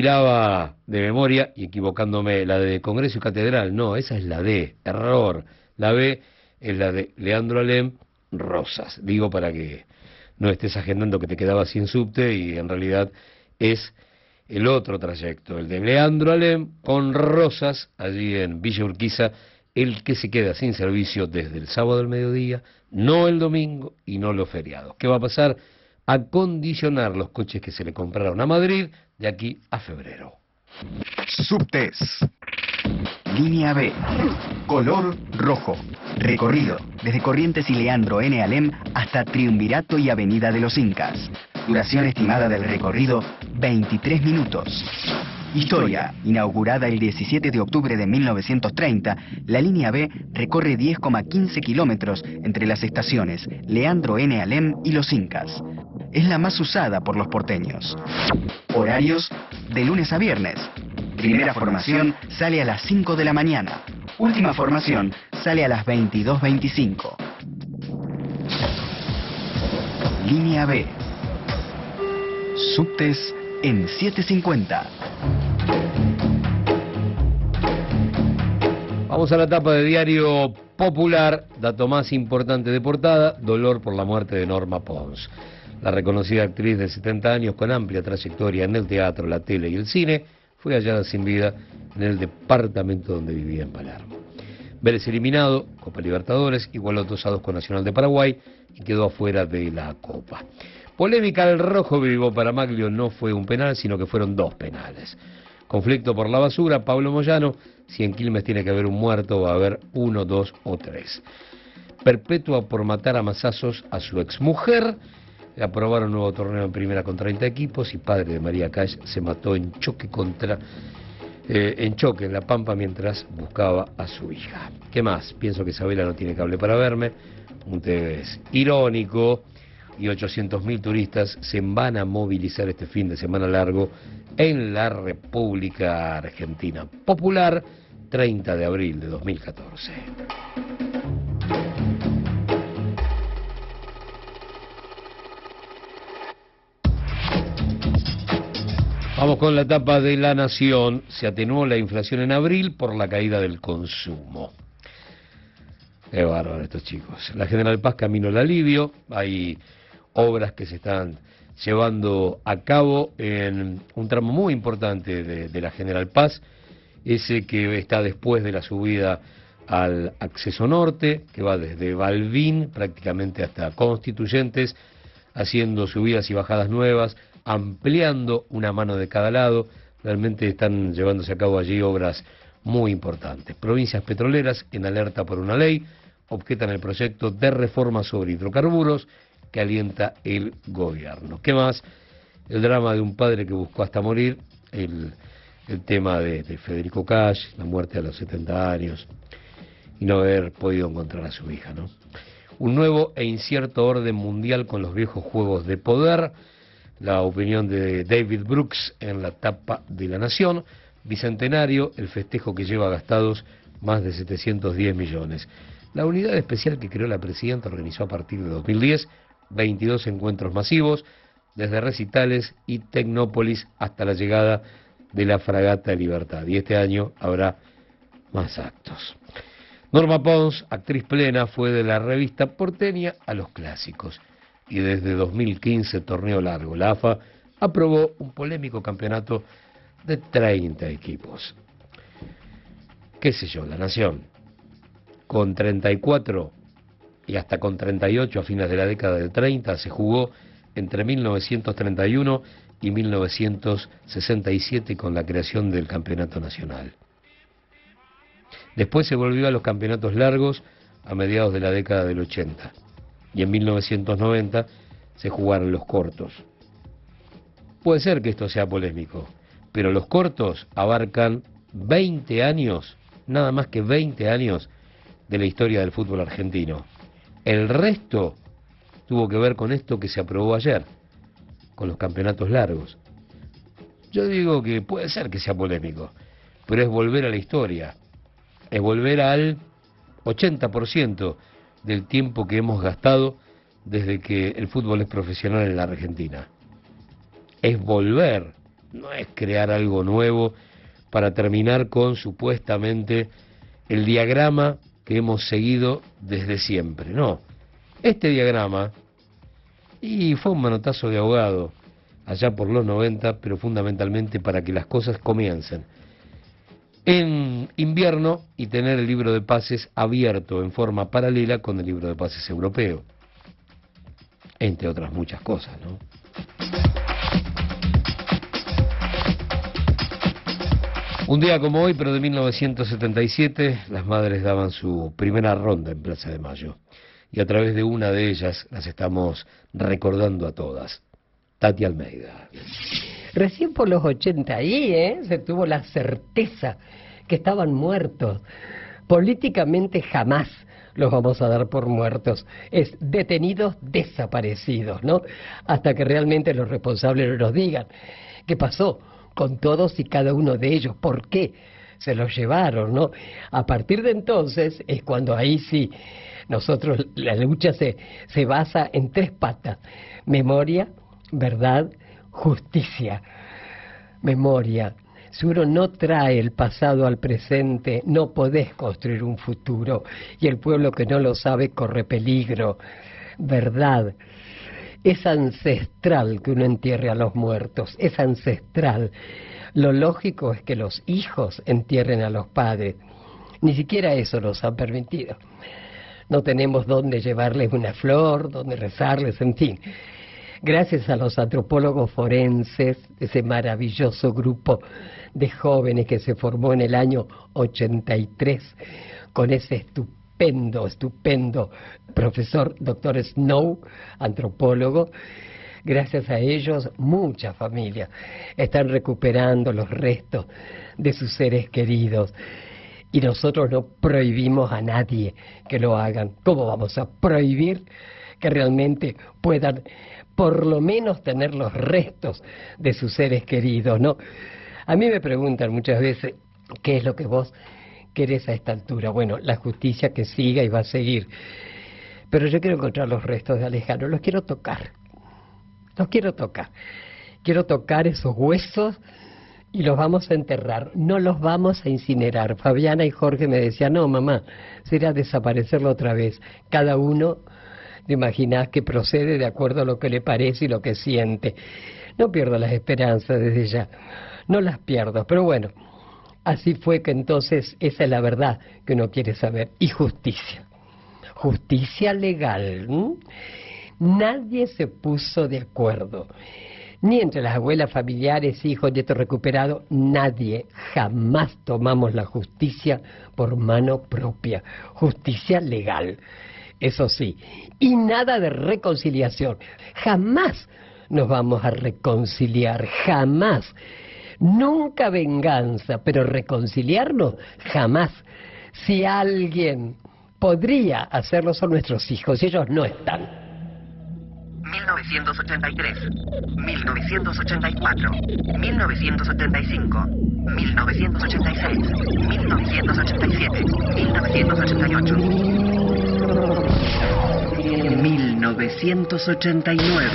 tiraba de memoria y equivocándome la de Congreso y Catedral, no, esa es la D, error, La B es la de Leandro Alem, Rosas. Digo para que no estés agendando que te quedabas sin subte y en realidad es el otro trayecto, el de Leandro Alem con Rosas, allí en Villa Urquiza, el que se queda sin servicio desde el sábado al mediodía, no el domingo y no los feriados. ¿Qué va a pasar? Acondicionar los coches que se le compraron a Madrid de aquí a febrero. Subtes. Línea B. Color rojo. Recorrido desde Corrientes y Leandro N. Alem hasta Triunvirato y Avenida de los Incas. Duración estimada del recorrido, 23 minutos. Historia. Inaugurada el 17 de octubre de 1930, la línea B recorre 10,15 kilómetros entre las estaciones Leandro N. Alem y Los Incas. Es la más usada por los porteños. Horarios de lunes a viernes. Primera formación sale a las 5 de la mañana. Última formación sale a las 22:25. Línea B. Subtes en 750. Vamos a la tapa de Diario Popular, dato más importante de portada, dolor por la muerte de Norma Pons. La reconocida actriz de 70 años con amplia trayectoria en el teatro, la tele y el cine, fue hallada sin vida en el departamento donde vivía en Palermo. Vélez eliminado, Copa Libertadores, igualó 2-2 con Nacional de Paraguay y quedó afuera de la Copa. Polémica al rojo vivo para Maglio, no fue un penal, sino que fueron 2 penales. Conflicto por la basura, Pablo Moyano, si en Quilmes tiene que haber un muerto, va a haber 1, 2 o 3. Perpetua por matar a mazazos a su exmujer. Aprobaron un nuevo torneo en primera con 30 equipos y padre de María Cash se mató en choque en La Pampa mientras buscaba a su hija. ¿Qué más? Pienso que Isabela no tiene cable para verme. Un TV es irónico y 800.000 turistas se van a movilizar este fin de semana largo en la República Argentina. Popular, 30 de abril de 2014. Vamos con la etapa de La Nación. Se atenuó la inflación en abril por la caída del consumo. Qué bárbaro estos chicos. La General Paz camino al alivio. Hay obras que se están llevando a cabo en un tramo muy importante de la General Paz, ese que está después de la subida al acceso norte, que va desde Balbín prácticamente hasta Constituyentes, haciendo subidas y bajadas nuevas, ampliando una mano de cada lado. Realmente están llevándose a cabo allí obras muy importantes. Provincias petroleras en alerta por una ley, objetan el proyecto de reforma sobre hidrocarburos que alienta el gobierno. ¿Qué más? El drama de un padre que buscó hasta morir, el tema de Federico Cash, la muerte a los 70 años y no haber podido encontrar a su hija, ¿no? Un nuevo e incierto orden mundial con los viejos juegos de poder. La opinión de David Brooks en la tapa de La Nación. Bicentenario, el festejo que lleva gastados más de 710 millones. La unidad especial que creó la presidenta organizó a partir de 2010 22 encuentros masivos, desde recitales y Tecnópolis hasta la llegada de la Fragata Libertad. Y este año habrá más actos. Norma Pons, actriz plena, fue de la revista porteña a los clásicos. Y desde 2015, torneo largo. La AFA aprobó un polémico campeonato de 30 equipos. ¿Qué sé yo? La Nación, con 34 y hasta con 38 a fines de la década de 30, se jugó entre 1931 y 1967 con la creación del Campeonato Nacional. Después se volvió a los campeonatos largos a mediados de la década del 80. Y en 1990 se jugaron los cortos. Puede ser que esto sea polémico, pero los cortos abarcan 20 años, nada más que 20 años de la historia del fútbol argentino. El resto tuvo que ver con esto que se aprobó ayer, con los campeonatos largos. Yo digo que puede ser que sea polémico, pero es volver a la historia, es volver al 80% del tiempo que hemos gastado desde que el fútbol es profesional en la Argentina. Es volver, no es crear algo nuevo para terminar con supuestamente el diagrama que hemos seguido desde siempre. No, este diagrama, y fue un manotazo de ahogado allá por los 90, pero fundamentalmente para que las cosas comiencen en invierno y tener el libro de pases abierto en forma paralela con el libro de pases europeo, entre otras muchas cosas, ¿no? Un día como hoy, pero de 1977, las madres daban su primera ronda en Plaza de Mayo. Y a través de una de ellas las estamos recordando a todas. Tati Almeida. Recién por los 80 ahí, se tuvo la certeza que estaban muertos. Políticamente jamás los vamos a dar por muertos. Es detenidos, desaparecidos, ¿no? Hasta que realmente los responsables nos digan qué pasó con todos y cada uno de ellos, por qué se los llevaron, ¿no? A partir de entonces es cuando ahí sí, nosotros, la lucha se basa en 3 patas: memoria, verdad, justicia. Memoria. Si uno no trae el pasado al presente, no podés construir un futuro, y el pueblo que no lo sabe corre peligro. Verdad. Es ancestral que uno entierre a los muertos, es ancestral. Lo lógico es que los hijos entierren a los padres. Ni siquiera eso nos han permitido. No tenemos dónde llevarles una flor, dónde rezarles, en fin. Gracias a los antropólogos forenses, ese maravilloso grupo de jóvenes que se formó en el año 83, con ese estupendo profesor doctor Snow, antropólogo. Gracias a ellos, muchas familias están recuperando los restos de sus seres queridos. Y nosotros no prohibimos a nadie que lo hagan. ¿Cómo vamos a prohibir que realmente puedan por lo menos tener los restos de sus seres queridos, ¿no? A mí me preguntan muchas veces, ¿qué es lo que vos querés a esta altura? Bueno, la justicia que siga y va a seguir. Pero yo quiero encontrar los restos de Alejandro, los quiero tocar. Los quiero tocar. Quiero tocar esos huesos y los vamos a enterrar. No los vamos a incinerar. Fabiana y Jorge me decían, no, mamá, será desaparecerlo otra vez. Cada uno, te imaginás, que procede de acuerdo a lo que le parece y lo que siente. No pierdo las esperanzas desde ya. No las pierdo, pero bueno, así fue que entonces esa es la verdad que uno quiere saber. Y justicia. Justicia legal. Nadie se puso de acuerdo. Ni entre las abuelas, familiares, hijos, nietos recuperados, nadie. Jamás tomamos la justicia por mano propia. Justicia legal, eso sí. Y nada de reconciliación. Jamás nos vamos a reconciliar, jamás. Nunca venganza, pero reconciliarnos, jamás. Si alguien podría hacerlo son nuestros hijos, y ellos no están. 1983, 1984, 1975, 1986, 1987, 1988. 1989.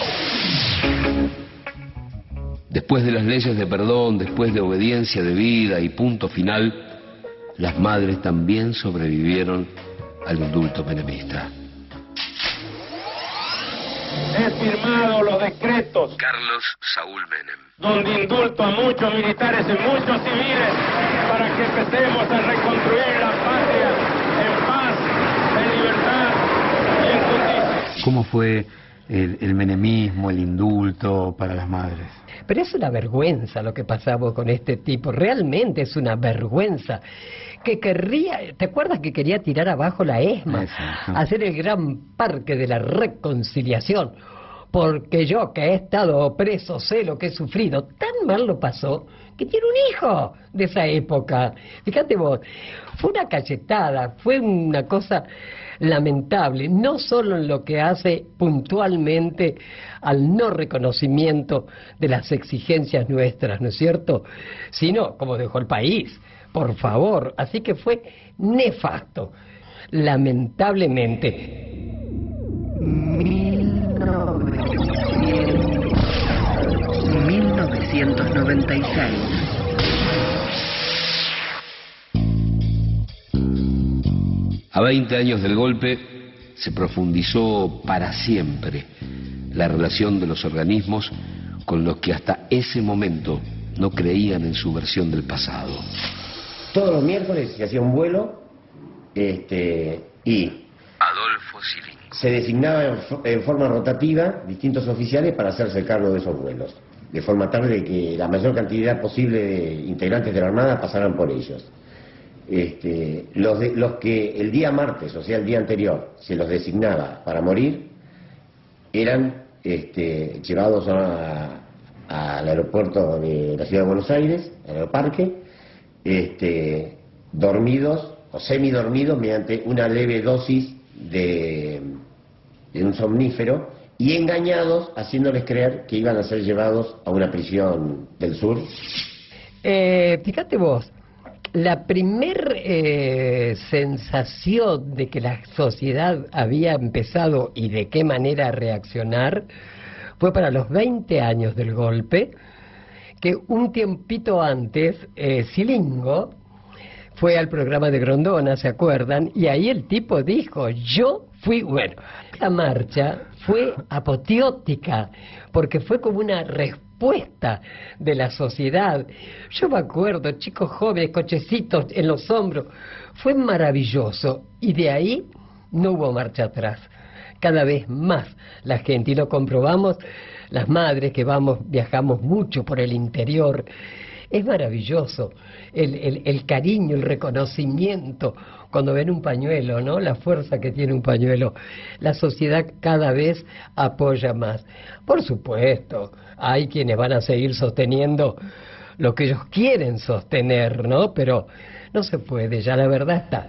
Después de las leyes de perdón, después de obediencia debida y punto final, las madres también sobrevivieron al indulto menemista. He firmado los decretos Carlos Saúl Menem, donde indulto a muchos militares y muchos civiles para que empecemos a reconstruir la patria en paz, en libertad y en justicia. ¿Cómo fue el menemismo, el indulto para las madres? Pero es una vergüenza lo que pasamos con este tipo, realmente es una vergüenza. Que querría, ¿te acuerdas que quería tirar abajo la ESMA? Hacer el gran parque de la reconciliación. Porque yo, que he estado preso, sé lo que he sufrido. Tan mal lo pasó que tiene un hijo de esa época. Fíjate vos, fue una cachetada, fue una cosa lamentable, no solo en lo que hace puntualmente al no reconocimiento de las exigencias nuestras, ¿no es cierto?, sino como dejó el país, por favor. Así que fue nefasto, lamentablemente. 1996. A 20 años del golpe se profundizó para siempre la relación de los organismos con los que hasta ese momento no creían en su versión del pasado. Todos los miércoles se hacía un vuelo y Adolfo Silín. se designaba en forma rotativa distintos oficiales para hacerse cargo de esos vuelos, de forma tal de que la mayor cantidad posible de integrantes de la Armada pasaran por ellos. Los que el día martes, o sea el día anterior, se los designaba para morir, eran llevados al aeropuerto de la ciudad de Buenos Aires, al aeroparque, dormidos o semidormidos mediante una leve dosis de un somnífero y engañados, haciéndoles creer que iban a ser llevados a una prisión del sur. Fíjate vos, la primer sensación de que la sociedad había empezado y de qué manera reaccionar fue para los 20 años del golpe, que un tiempito antes Silingo fue al programa de Grondona, ¿se acuerdan? Y ahí el tipo dijo, yo fui, bueno, la marcha fue apoteótica, porque fue como una respuesta de la sociedad. Yo me acuerdo, chicos jóvenes, cochecitos en los hombros, fue maravilloso, y de ahí no hubo marcha atrás. Cada vez más la gente, y lo comprobamos las madres que viajamos mucho por el interior. Es maravilloso el cariño, el reconocimiento cuando ven un pañuelo, ¿no? La fuerza que tiene un pañuelo. La sociedad cada vez apoya más. Por supuesto, hay quienes van a seguir sosteniendo lo que ellos quieren sostener, ¿no? Pero no se puede, ya la verdad está.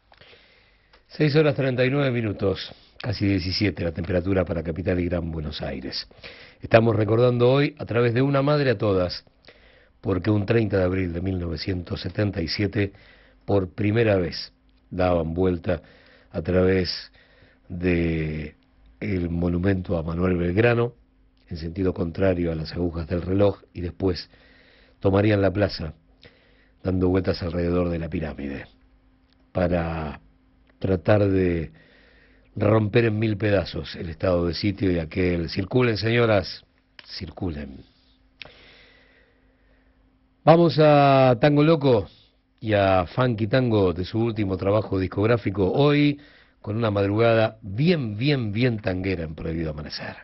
6:39, casi 17 la temperatura para Capital y Gran Buenos Aires. Estamos recordando hoy a través de Una Madre a Todas, porque un 30 de abril de 1977, por primera vez, daban vuelta a través de el monumento a Manuel Belgrano, en sentido contrario a las agujas del reloj, y después tomarían la plaza, dando vueltas alrededor de la pirámide, para tratar de romper en 1000 pedazos el estado de sitio y aquel circulen, señoras, circulen. Vamos a Tango Loco y a Funky Tango de su último trabajo discográfico, hoy con una madrugada bien tanguera en Prohibido Amanecer.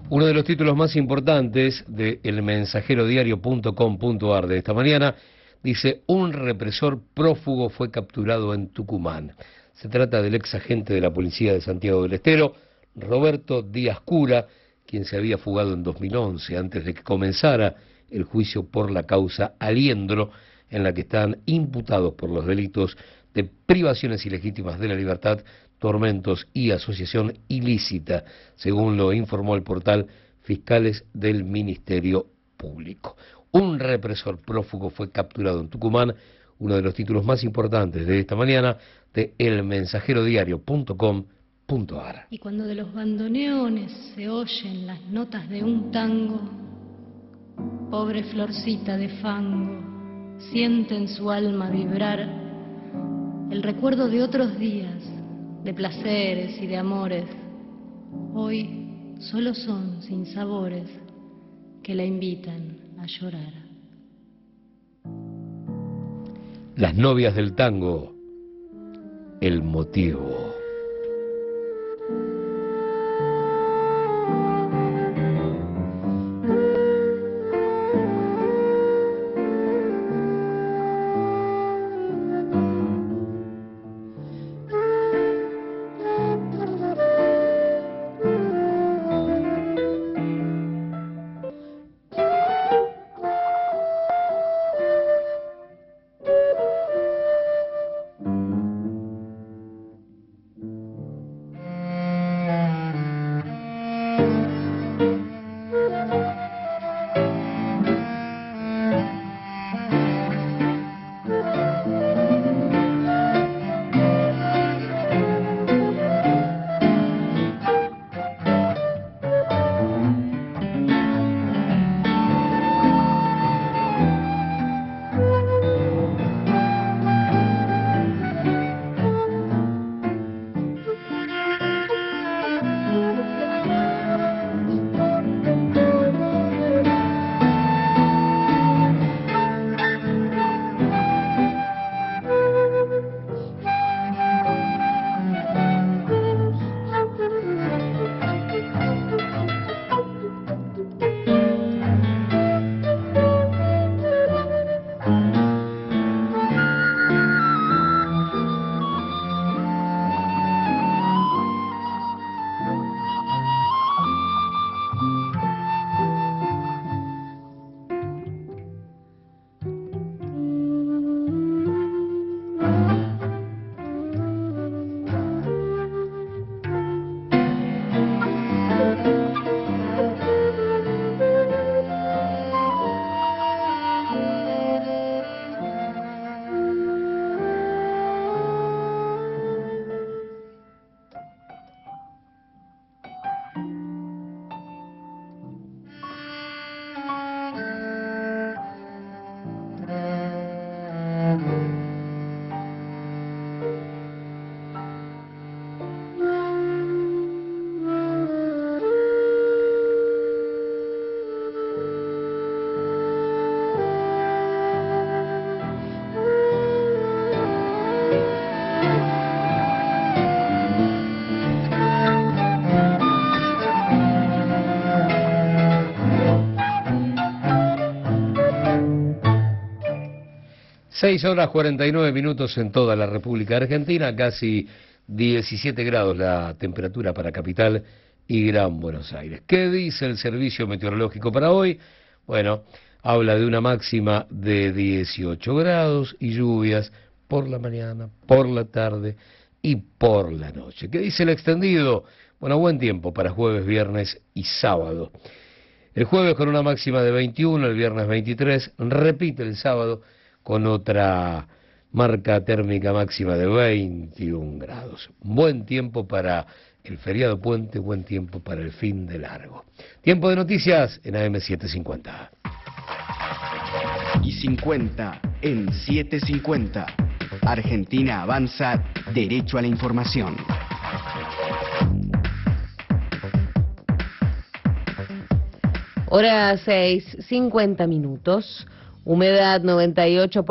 Uno de los títulos más importantes de elmensajerodiario.com.ar de esta mañana dice: un represor prófugo fue capturado en Tucumán. Se trata del ex agente de la policía de Santiago del Estero, Roberto Díaz Cura, quien se había fugado en 2011, antes de que comenzara el juicio por la causa Aliendro, en la que están imputados por los delitos de privaciones ilegítimas de la libertad, tormentos y asociación ilícita, según lo informó el portal Fiscales del Ministerio Público. Un represor prófugo fue capturado en Tucumán, uno de los títulos más importantes de esta mañana de elmensajerodiario.com.ar. Y cuando de los bandoneones se oyen las notas de un tango, pobre florcita de fango siente en su alma vibrar el recuerdo de otros días, de placeres y de amores. Hoy solo son sinsabores que la invitan a llorar. Las novias del tango, el motivo. Seis horas 49 minutos en toda la República Argentina, casi 17 grados la temperatura para Capital y Gran Buenos Aires. ¿Qué dice el Servicio Meteorológico para hoy? Bueno, habla de una máxima de 18 grados y lluvias por la mañana, por la tarde y por la noche. ¿Qué dice el extendido? Bueno, buen tiempo para jueves, viernes y sábado. El jueves con una máxima de 21, el viernes 23, repite el sábado con otra marca térmica máxima de 21 grados. Buen tiempo para el feriado puente, buen tiempo para el fin de largo. Tiempo de noticias en AM750. Y 50 en 750. Argentina avanza derecho a la información. Hora 6, 50 minutos. Humedad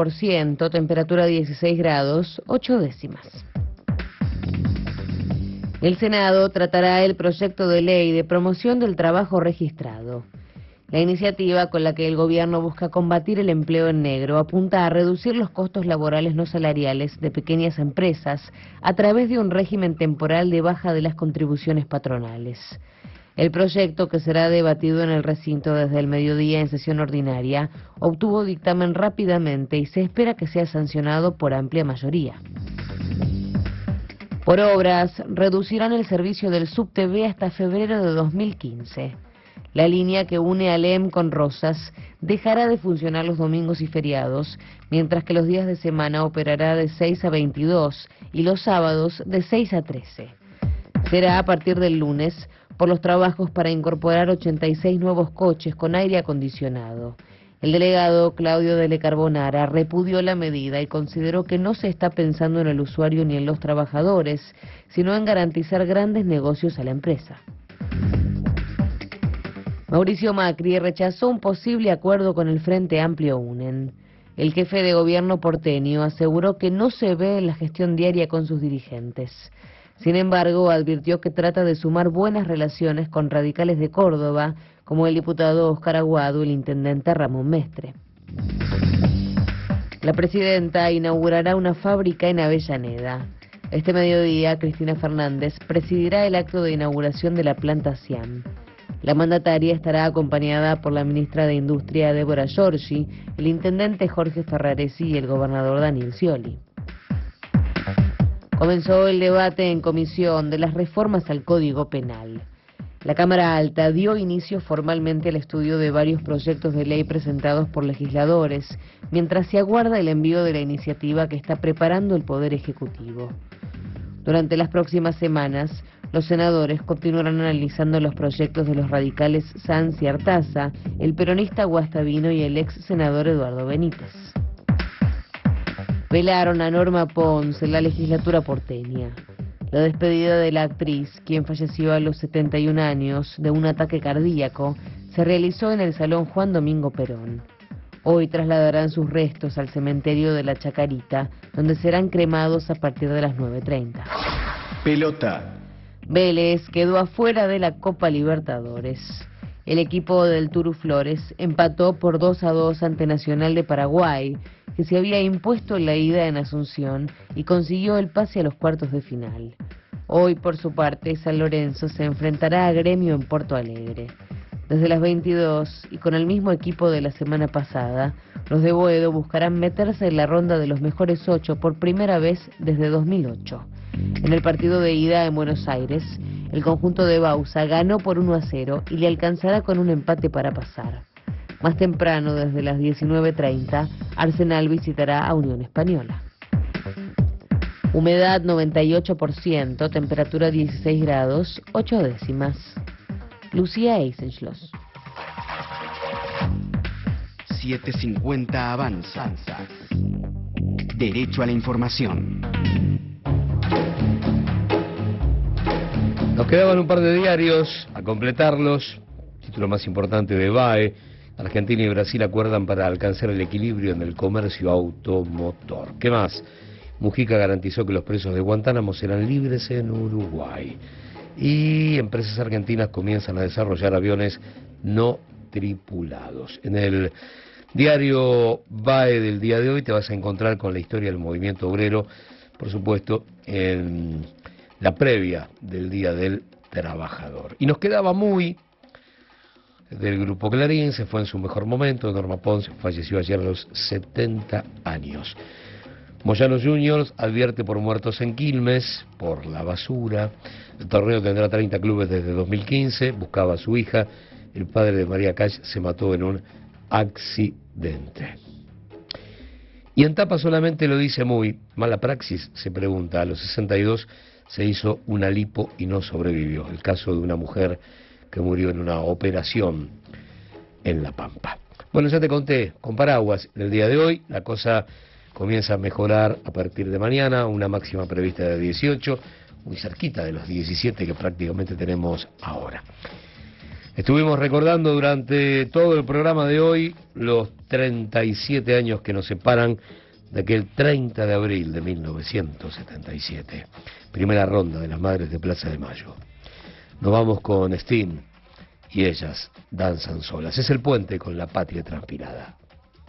98%, temperatura 16 grados, 8 décimas. El Senado tratará el proyecto de ley de promoción del trabajo registrado. La iniciativa, con la que el gobierno busca combatir el empleo en negro, apunta a reducir los costos laborales no salariales de pequeñas empresas a través de un régimen temporal de baja de las contribuciones patronales. El proyecto, que será debatido en el recinto desde el mediodía en sesión ordinaria, obtuvo dictamen rápidamente y se espera que sea sancionado por amplia mayoría. Por obras, reducirán el servicio del SubTV hasta febrero de 2015. La línea que une Alem con Rosas dejará de funcionar los domingos y feriados, mientras que los días de semana operará de 6 a 22 y los sábados de 6 a 13. Será a partir del lunes por los trabajos para incorporar 86 nuevos coches con aire acondicionado. El delegado Claudio Dele Carbonara repudió la medida y consideró que no se está pensando en el usuario ni en los trabajadores, sino en garantizar grandes negocios a la empresa. Mauricio Macri rechazó un posible acuerdo con el Frente Amplio UNEN. El jefe de gobierno porteño aseguró que no se ve en la gestión diaria con sus dirigentes. Sin embargo, advirtió que trata de sumar buenas relaciones con radicales de Córdoba, como el diputado Óscar Aguado y el intendente Ramón Mestre. La presidenta inaugurará una fábrica en Avellaneda. Este mediodía, Cristina Fernández presidirá el acto de inauguración de la planta Siam. La mandataria estará acompañada por la ministra de Industria, Débora Giorgi, el intendente Jorge Ferraresi y el gobernador Daniel Scioli. Comenzó el debate en comisión de las reformas al Código Penal. La Cámara Alta dio inicio formalmente al estudio de varios proyectos de ley presentados por legisladores, mientras se aguarda el envío de la iniciativa que está preparando el Poder Ejecutivo. Durante las próximas semanas, los senadores continuarán analizando los proyectos de los radicales Sanz y Artaza, el peronista Guastavino y el ex senador Eduardo Benítez. Velaron a Norma Pons en la legislatura porteña. La despedida de la actriz, quien falleció a los 71 años de un ataque cardíaco, se realizó en el Salón Juan Domingo Perón. Hoy trasladarán sus restos al cementerio de la Chacarita, donde serán cremados a partir de las 9:30. Pelota. Vélez quedó afuera de la Copa Libertadores. El equipo del Turu Flores empató por 2-2 ante Nacional de Paraguay, que se había impuesto en la ida en Asunción y consiguió el pase a los cuartos de final. Hoy, por su parte, San Lorenzo se enfrentará a Gremio en Porto Alegre. Desde las 22 y con el mismo equipo de la semana pasada, los de Boedo buscarán meterse en la ronda de los mejores 8 por primera vez desde 2008. En el partido de ida en Buenos Aires, el conjunto de Bausa ganó por 1-0 y le alcanzará con un empate para pasar. Más temprano, desde las 19:30, Arsenal visitará a Unión Española. Humedad 98%, temperatura 16 grados, 8 décimas. Lucía Eisenschloss. 750 avanza. Derecho a la información. Nos quedaban un par de diarios a completarlos. Título más importante de BAE. Argentina y Brasil acuerdan para alcanzar el equilibrio en el comercio automotor. ¿Qué más? Mujica garantizó que los presos de Guantánamo serán libres en Uruguay. Y empresas argentinas comienzan a desarrollar aviones no tripulados. En el diario BAE del día de hoy te vas a encontrar con la historia del movimiento obrero, por supuesto, en la previa del Día del Trabajador. Y nos quedaba muy del Grupo Clarín, se fue en su mejor momento. Norma Pons falleció ayer a los 70 años. Moyano Juniors advierte por muertos en Quilmes, por la basura. El torneo tendrá 30 clubes desde 2015, buscaba a su hija. El padre de María Cash se mató en un accidente. Y en tapa solamente lo dice muy, mala praxis, se pregunta. A los 62 se hizo una lipo y no sobrevivió. El caso de una mujer que murió en una operación en La Pampa. Bueno, ya te conté, con paraguas, el día de hoy la cosa comienza a mejorar a partir de mañana, una máxima prevista de 18, muy cerquita de los 17 que prácticamente tenemos ahora. Estuvimos recordando durante todo el programa de hoy los 37 años que nos separan de aquel 30 de abril de 1977. Primera ronda de las Madres de Plaza de Mayo. Nos vamos con Sting y Ellas danzan solas. Es el puente con la patria transpirada.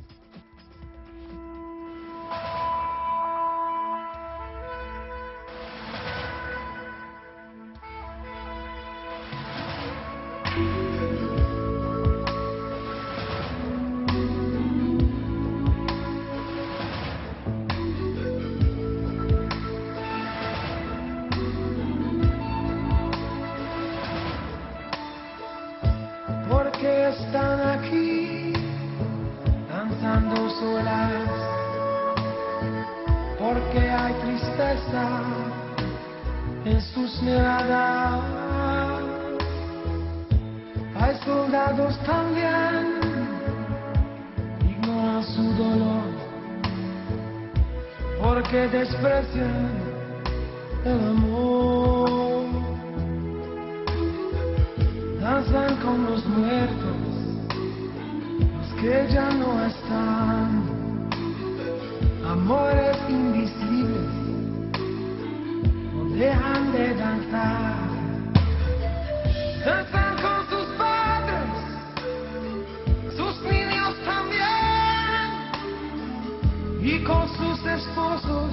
Porque están aquí danzando solas, porque hay tristeza en sus miradas, hay soldados también, ignoran su dolor, porque desprecian el amor. Danzan con los muertos, los que ya no están, amores invisibles, no dejan de danzar. Danzan con sus padres, sus niños también, y con sus esposos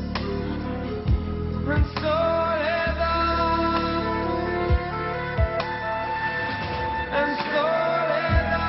en soledad. En soledad.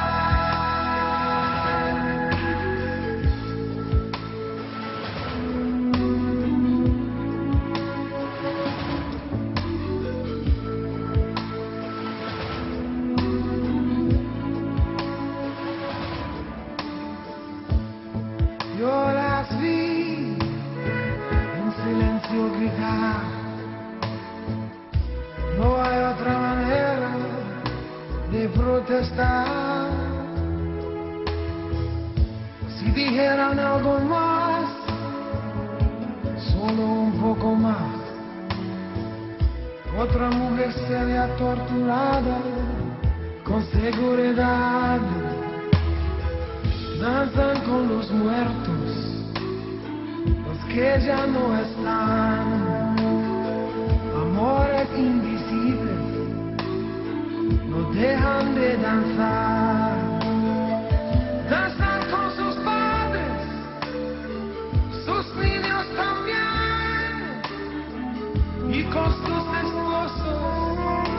Yo las vi en silencio gritar, no hay otra manera de protestar. Si dijeran algo más, solo un poco más, otra mujer sería torturada con seguridad. Danzan con los muertos, los que ya no están, amores invisibles no dejan de danzar. Danzan con sus padres, sus niños también, y con sus esposos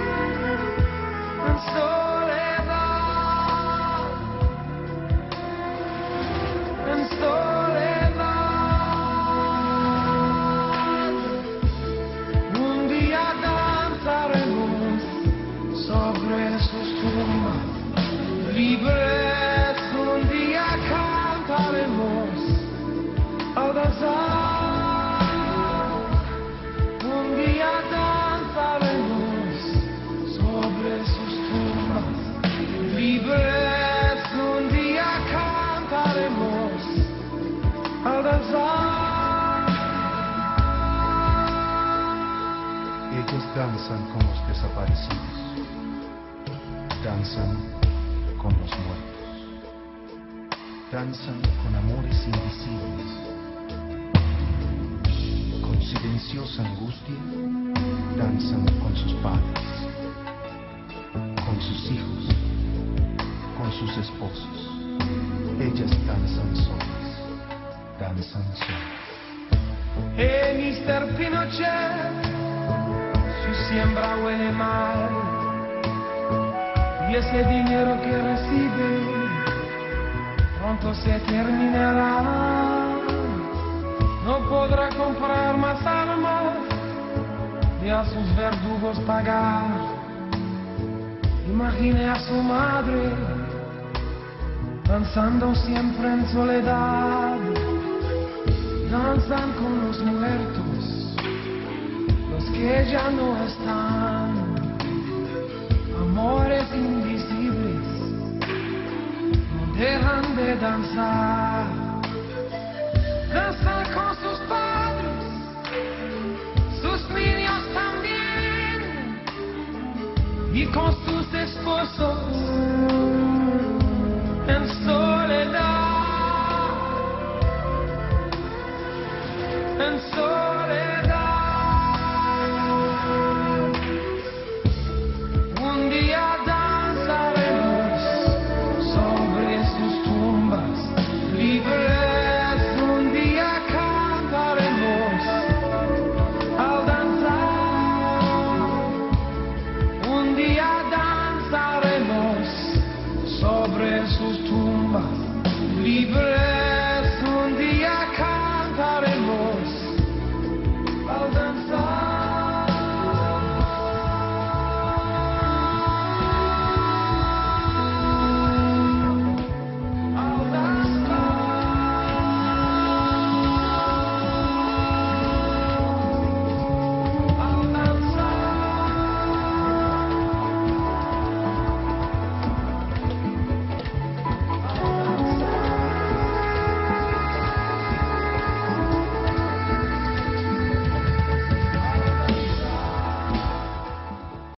en soledad, en soledad. Un día danzaremos sobre sus tumbas, libres un día cantaremos al danzar. Un día danzaremos sobre sus tumbas, libres un día cantaremos al danzar. Ellos danzan con los desaparecidos, danzan con los muertos, danzan con amores invisibles, con silenciosa angustia, danzan con sus padres, con sus hijos, con sus esposos. Ellas danzan solas, danzan solas. Mr. Pinochet, su siembra huele mal, y ese dinero que recibe pronto se terminará. No podrá comprar más armas ni a sus verdugos pagar. Imagine a su madre danzando siempre en soledad. Danzan con los muertos, los que ya no están, amores invisibles no dejan de danzar. Danzan con sus padres, sus niños también, y con sus esposos en